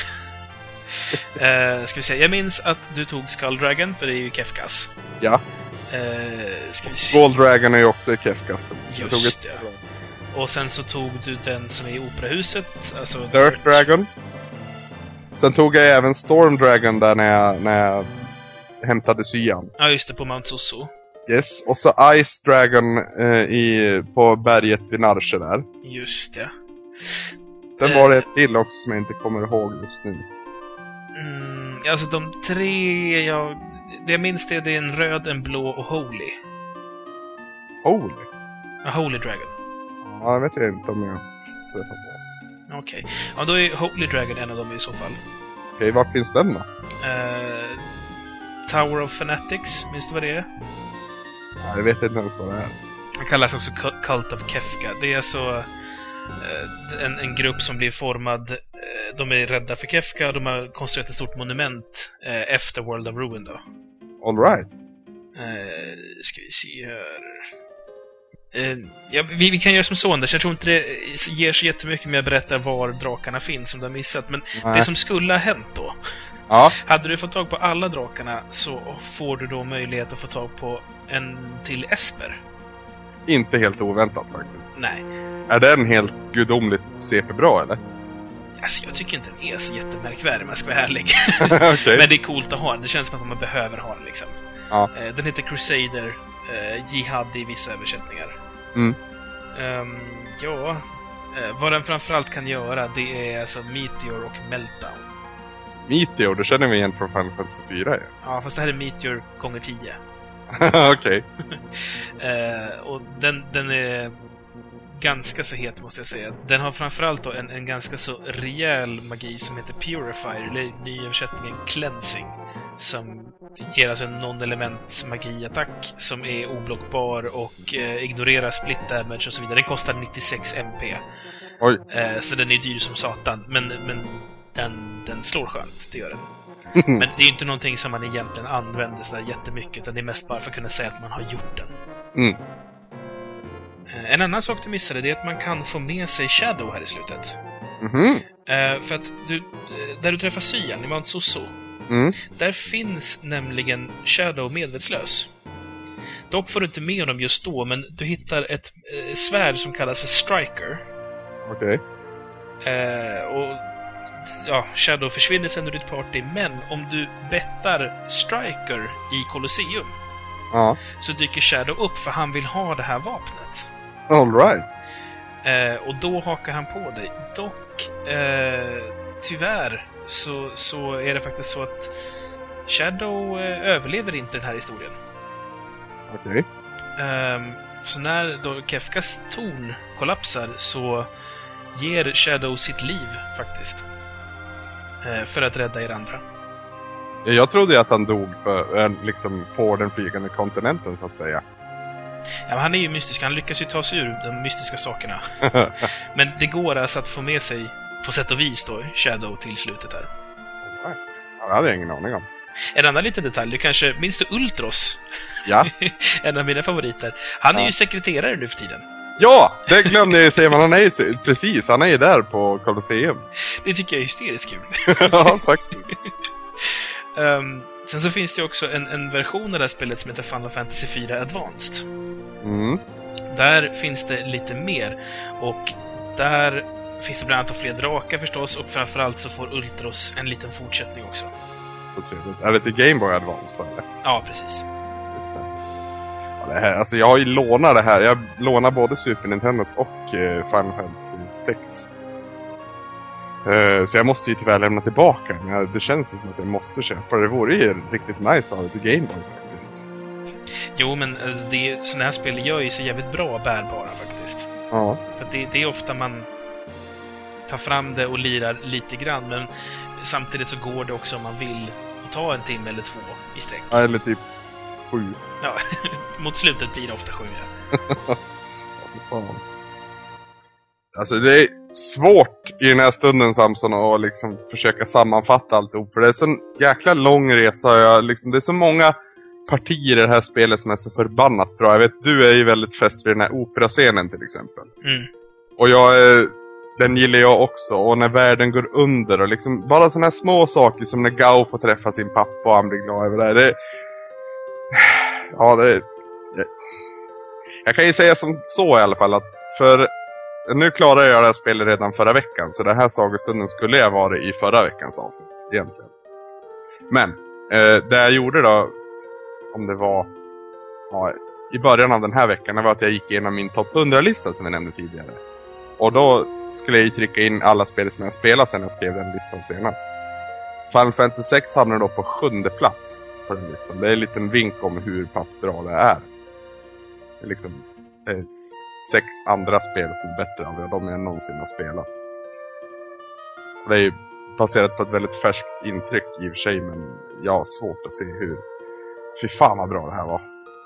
eh, ska vi se, jag minns att du tog Skull Dragon, för det är ju Kefkas. Ja, Eh, ska vi se. Gold Dragon är ju också i Kefkas. Jag tog Just ett det. Och sen så tog du den som är i operahuset, alltså Dirt Dragon. Sen tog jag även Storm Dragon där när jag, när jag hämtade syan. Ja, just det, på Mount Soso. Yes, och så Ice Dragon eh, i, på berget vid Narshe där. Just det. Sen Eh. var det ett till också som jag inte kommer ihåg just nu. Mm, alltså de tre jag... Det jag minns det, det är en röd, en blå och Holy. Holy. Ja, Holy Dragon. Ja, jag vet inte om jag träffar på. Okej. Ja, då är Holy Dragon en av dem i så fall. Okej, var finns den då? Eh, Tower of Fanatics, minns du vad det är? Ja, jag vet inte ens vad det är. Det kallas också Cu- Cult of Kefka. Det är alltså eh, en, en grupp som blir formad. Eh, de är rädda för Kefka och de har konstruerat ett stort monument eh, efter World of Ruin då. All right. Eh, ska vi se här. Eh, ja, vi, vi kan göra som så, Anders. Jag tror inte det ger så jättemycket om jag berättar var drakarna finns som du har missat. Men Nej. det som skulle ha hänt då. Ja, Hade du fått tag på alla drakarna så får du då möjlighet att få tag på en till Esper. inte helt oväntat faktiskt. Nej. Är den helt gudomligt C P-bra eller? Alltså jag tycker inte den är så jättemärkvärdig om jag ska vara ärlig. Okej. Men det är coolt att ha den. Det känns som att man behöver ha den liksom. Ja. Eh, Den heter Crusader, eh, Jihad i vissa översättningar. Mm. Ehm, ja, eh, vad den framförallt kan göra, det är alltså Meteor och Meltdown. Meteor, det känner vi igen från Final Fantasy fyra ju. Ja, fast det här är Meteor gånger tio. Okej. Eh, och den, den är ganska så het, måste jag säga. Den har framförallt då en, en ganska så rejäl magi som heter Purifier, eller i nyöversättningen Cleansing, som ger alltså en non-element magiattack som är oblockbar och eh, ignorerar split damage och så vidare. Den kostar nittiosex M P. Oj. Eh, så den är dyr som satan, men, men den, den slår skönt, det gör den. Men det är ju inte någonting som man egentligen använder så där jättemycket, utan det är mest bara för att kunna säga att man har gjort den. Mm. En annan sak du missade, det är att man kan få med sig Shadow här i slutet. Mhm. Eh, för att du, eh, där du träffar Cyan i Mount Soso, Mm. där finns nämligen Shadow medvetslös. Dock får du inte med honom just då, men du hittar ett eh, svärd som kallas för Striker. Okej. Eh, och ja, Shadow försvinner sen ur ditt party, men om du bettar Striker i Colosseum, ja. så dyker Shadow upp för han vill ha det här vapnet. All right. Eh, och då hakar han på dig. Dock, eh, tyvärr så, så är det faktiskt så att Shadow eh, överlever inte den här historien. Okej. Okay. Eh, så när då Kefkas torn kollapsar så ger Shadow sitt liv faktiskt. Eh, för att rädda er andra. Jag trodde att han dog för, liksom, på den flygande kontinenten, så att säga. Ja, men han är ju mystisk. Han lyckas ju ta sig ur de mystiska sakerna. Men det går alltså att få med sig, på sätt och vis då, Shadow till slutet här. Right. Ja, det hade jag ingen aning om. En annan liten detalj, du kanske minns du Ultros? Ja. En av mina favoriter. Han är ja. ju sekreterare nu för tiden. Ja, det glömde jag säga, men han är ju, precis, han är ju där på Colosseum. Det tycker jag är hysteriskt kul. Ja, faktiskt. um, sen så finns det också en, en version av det här spelet som heter Final Fantasy fyra Advanced. Mm. Där finns det lite mer. Och där finns det bland annat fler drakar förstås. Och framförallt så får Ultros en liten fortsättning också. Så trevligt. Är det till Game Boy Advance då, eller? Ja, precis. Just det. Ja, det här, alltså jag har ju lånat det här. Jag lånar både Super Nintendo och eh, Final Fantasy sex. Uh, så jag måste ju tyvärr lämna tillbaka. Men det känns som att jag måste köpa det. Det vore ju riktigt nice att ha det till Game Boy faktiskt. Jo, men alltså, det, såna här spel gör ju så jävligt bra bärbara faktiskt. Ja. För det, det är ofta man tar fram det och lirar lite grann. Men samtidigt så går det också om man vill att ta en timme eller två i sträck. Ja, eller typ sju. Ja, mot slutet blir det ofta sju. Ja. Ja, alltså det är svårt i den här stunden, Samson, att liksom försöka sammanfatta alltihop. För det är så en jäkla lång resa. Jag, liksom, det är så många partier i det här spelet som är så förbannat bra. Jag vet, du är ju väldigt fäst vid den här operascenen till exempel. Mm. Och jag är, den gillar jag också. Och när världen går under och liksom bara såna här små saker som när Gao får träffa sin pappa och han blir glad över det. det ja, det, det jag kan ju säga som så i alla fall att för nu klarar jag det här spelet redan förra veckan. Så den här sagostunden skulle jag vara i förra veckans avsnitt egentligen. Men eh, det jag gjorde då, om det var ja, i början av den här veckan, det var att jag gick igenom min topp hundra-lista som jag nämnde tidigare. Och då skulle jag ju trycka in alla spel som jag spelat sedan jag skrev den listan senast. Final Fantasy sex hamnar då på sjunde plats på den listan. Det är en liten vink om hur pass bra det är. Det är liksom det är sex andra spel som är bättre av de jag någonsin har spelat. Och det är ju baserat på ett väldigt färskt intryck i och för sig, men jag har svårt att se hur fy fan vad bra det här var.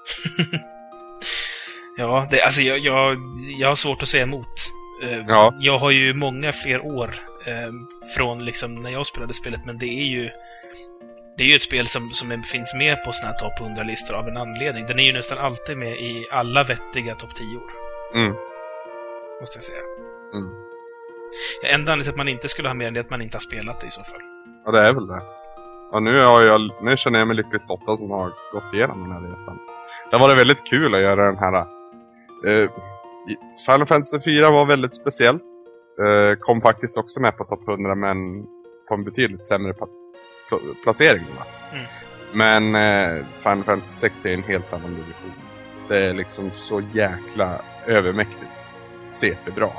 Ja, det, alltså jag, jag, jag har svårt att säga emot. Uh, ja. Jag har ju många fler år uh, från liksom när jag spelade spelet, men det är ju det är ju ett spel som, som finns med på såna här topp hundra-listor av en anledning. Den är ju nästan alltid med i alla vettiga topp tio. Mm. Måste jag säga. Mm. Enda anledningen till att man inte skulle ha mer än det att man inte har spelat det i så fall. Ja, det är väl det. Och nu, har jag, nu känner jag mig lyckligt lottad som har gått igenom den här resan. Det var väldigt kul att göra den här. Eh, Final Fantasy fyra var väldigt speciellt. Eh, kom faktiskt också med på topp hundra, men på en betydligt sämre pa- pl- placering. Mm. Men eh, Final Fantasy sex är en helt annan division. Det är liksom så jäkla övermäktigt. C P-bra.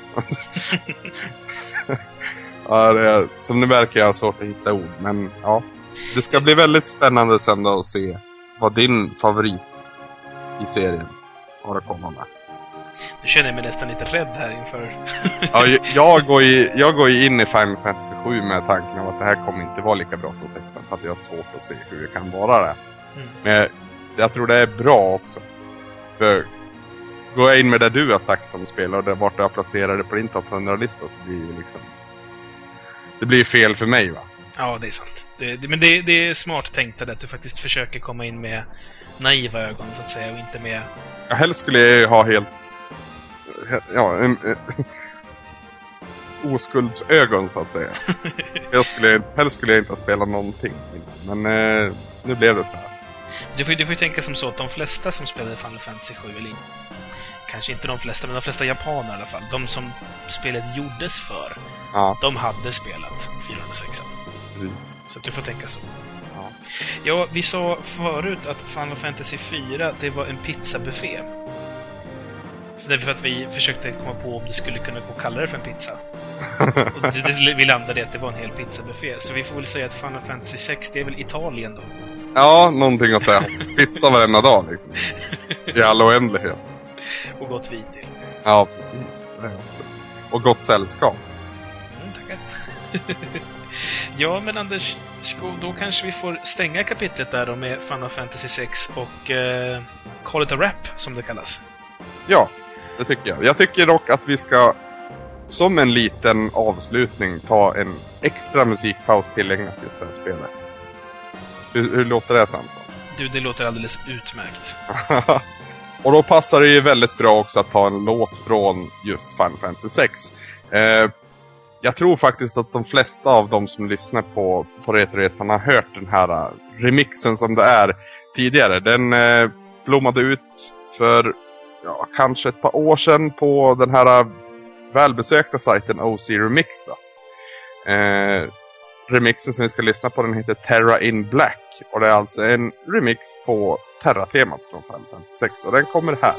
Ja, det är, som ni märker jag har svårt att hitta ord. Men ja, det ska bli väldigt spännande sen då att se vad din favorit i serien har att komma med. Nu känner jag mig nästan lite rädd här inför. Ja, jag, jag, går ju, jag går ju in i Final Fantasy sju med tanken om att det här kommer inte vara lika bra som sexan. För att jag har svårt att se hur det kan vara det. Mm. Men jag, jag tror det är bra också. För går jag in med det du har sagt om spel och det vart jag placerade på din topp hundra-lista, så blir det liksom det blir fel för mig, va? Ja, det är sant. Det, det, men det, det är smart tänkt att du faktiskt försöker komma in med naiva ögon, så att säga, och inte med... Ja, helst skulle jag ju ha helt... Ja, en, en, oskuldsögon, så att säga. jag skulle, helst skulle jag inte ha spelat någonting. Men eh, nu blev det så här. Du får, du får ju tänka som så att de flesta som spelade Final Fantasy sju, eller kanske inte de flesta, men de flesta japaner i alla fall, de som spelet gjordes för, ja. de hade spelat fyrahundrasex. Precis. Så att du får tänka så. Ja. Ja, vi sa förut att Final Fantasy fyra, det var en pizzabuffé. Därför att vi försökte komma på om det skulle kunna gå att kalla det för en pizza. Och det, det, vi landade i att det var en hel pizzabuffé. Så vi får väl säga att Final Fantasy sex, det är väl Italien då? Ja, någonting åt det. Pizza varenda dag liksom. I all oändlighet. Och gott vin till. Ja, precis. Det är också. Och gott sällskap. Mm, tackar. Ja, men Anders, då kanske vi får stänga kapitlet där då med Final Fantasy sex och uh, call it a wrap, som det kallas. Ja, det tycker jag. Jag tycker dock att vi ska, som en liten avslutning, ta en extra musikpaus tillägnat just det här spelet. Hur, hur låter det, Samson? Du, det låter alldeles utmärkt. Och då passar det ju väldigt bra också att ta en låt från just Final Fantasy sex. Eh, jag tror faktiskt att de flesta av de som lyssnar på, på Retroresan har hört den här remixen som det är tidigare. Den eh, blommade ut för ja, kanske ett par år sedan på den här välbesökta sajten O C Remix då. Eh, remixen som vi ska lyssna på, den heter Terra in Black. Och det är alltså en remix på Terra-temat från Final Fantasy sex. Och den kommer här.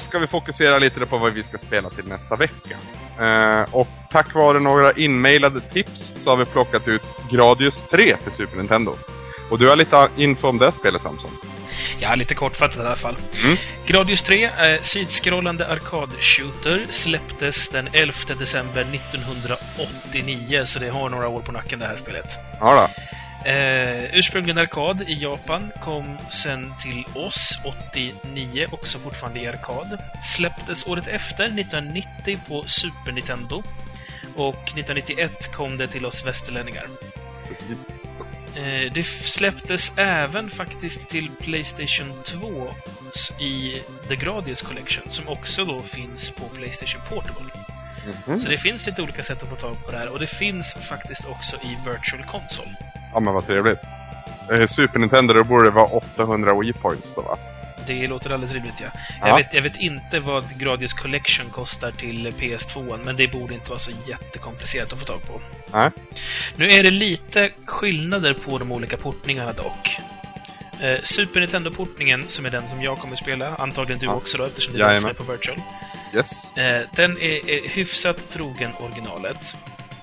ska vi fokusera lite på vad vi ska spela till nästa vecka. Eh, och tack vare några inmailade tips så har vi plockat ut Gradius tre till Super Nintendo. Och du har lite info om det spelet, Samson. Ja, lite kortfattat i alla fall. Mm. Gradius tre, eh, sidskrollande arkad-shooter, släpptes den elfte december nittonhundraåttionio, så det har några år på nacken det här spelet. Ja då. Eh, ursprungligen arkad i Japan, kom sen till oss åttionio, också fortfarande i arkad. Släpptes året efter, nittonhundranittio, på Super Nintendo. Och nittonhundranittioett kom det till oss västerlänningar. Precis. Eh, det släpptes även faktiskt till PlayStation två i The Gradius Collection, som också då finns på PlayStation Portable. Mm-hmm. Så det finns lite olika sätt att få tag på det här. Och det finns faktiskt också i Virtual Console. Ja, men vad trevligt. Eh, Super Nintendo, då borde det vara åttahundra Wii Points då, va? Det låter alldeles rimligt, ja. Ja. Jag vet, jag vet inte vad Gradius Collection kostar till P S två, men det borde inte vara så jättekomplicerat att få tag på. Nej. Nu är det lite skillnader på de olika portningarna dock. Eh, Super Nintendo-portningen, som är den som jag kommer att spela, antagligen du ja. också då, eftersom det är på Virtual. Yes. Eh, den är, är hyfsat trogen originalet.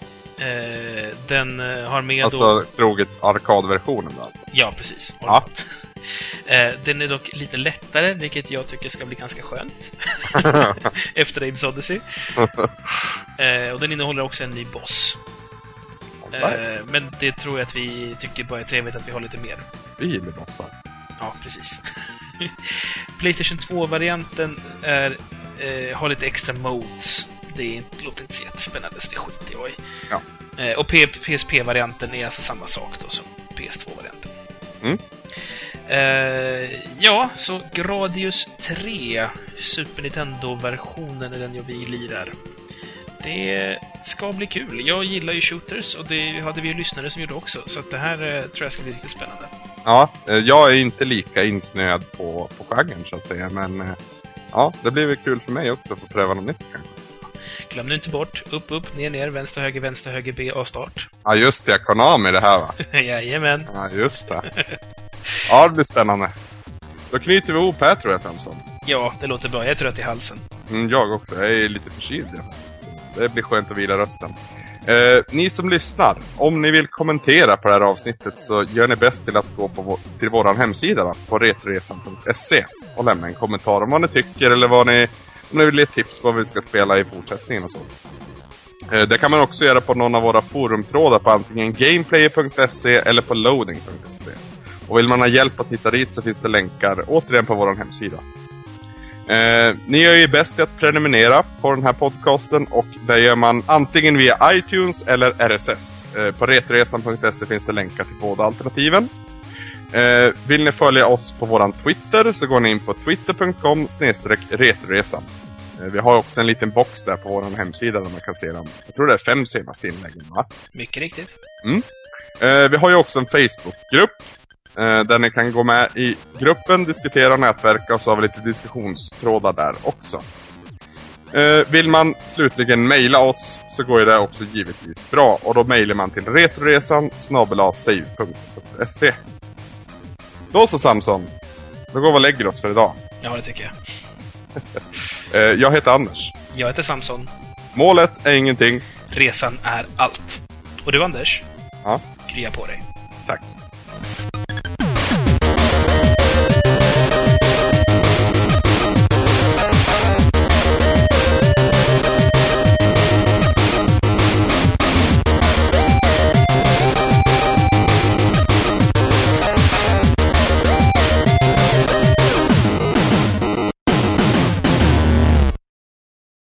Eh, den eh, har med alltså då... troget arkadversionen då, alltså. Ja, precis. Ja. eh, den är dock lite lättare, vilket jag tycker ska bli ganska skönt. Efter Abe's Odyssey. eh, och den innehåller också en ny boss. Eh, men det tror jag att vi tycker bara är trevligt att vi har lite mer. Bilbossar. Ja, precis. PlayStation två-varianten är, eh, har lite extra modes. Det är inte, låter inte så jättespännande, så det skiter jag i. Ja. Eh, och P- P S P-varianten är alltså samma sak då som P S två-varianten. Mm. Eh, ja, så Gradius tre, Super Nintendo-versionen är den jag vi lirar. Det ska bli kul. Jag gillar ju shooters, och det hade vi ju lyssnare som gjorde också. Så att det här eh, tror jag ska bli riktigt spännande. Ja, eh, jag är inte lika insnöad på, på genren så att säga. Men eh, ja, det blir väl kul för mig också att få pröva något nytt kanske. Glöm nu inte bort. Upp, upp, ner, ner, vänster, höger, vänster, höger, B, A, start. Ja, just det. Konami det här, va? Jajamän. Ja, just det. Ja, det blir spännande. Då knyter vi ihop här, tror jag, Samson. Ja, det låter bra. Jag är trött i halsen. Mm, jag också. Jag är lite förkyld. Det blir skönt att vila rösten. Eh, ni som lyssnar, om ni vill kommentera på det här avsnittet så gör ni bäst till att gå på vår, till vår hemsida då, på retroresan punkt se och lämna en kommentar om vad ni tycker eller vad ni, om ni vill ge tips på vad vi ska spela i fortsättningen och så. Eh, det kan man också göra på någon av våra forumtrådar på antingen gameplayer punkt se eller på loading punkt se. Och vill man ha hjälp att hitta dit så finns det länkar återigen på vår hemsida. Eh, ni är ju bäst i att prenumerera på den här podcasten, och det gör man antingen via iTunes eller R S S. Eh, på retroresan punkt se finns det länkar till båda alternativen. Eh, vill ni följa oss på våran Twitter så går ni in på twitter punkt com slash retroresan. Eh, vi har också en liten box där på våran hemsida där man kan se dem. Jag tror det är fem senaste inläggen, va? Mycket riktigt. Mm. Eh, vi har ju också en Facebookgrupp där ni kan gå med i gruppen, diskutera, nätverka, och så har vi lite diskussionstrådar där också. Eh, vill man slutligen mejla oss så går det också givetvis bra, och då mejlar man till retroresan snabel-a save punkt se. Då så, Samson, då går vi och lägger oss för idag. Ja, det tycker jag. eh, jag heter Anders. Jag heter Samson. Målet är ingenting. Resan är allt. Och du, Anders? Ja. Krya på dig. Tack.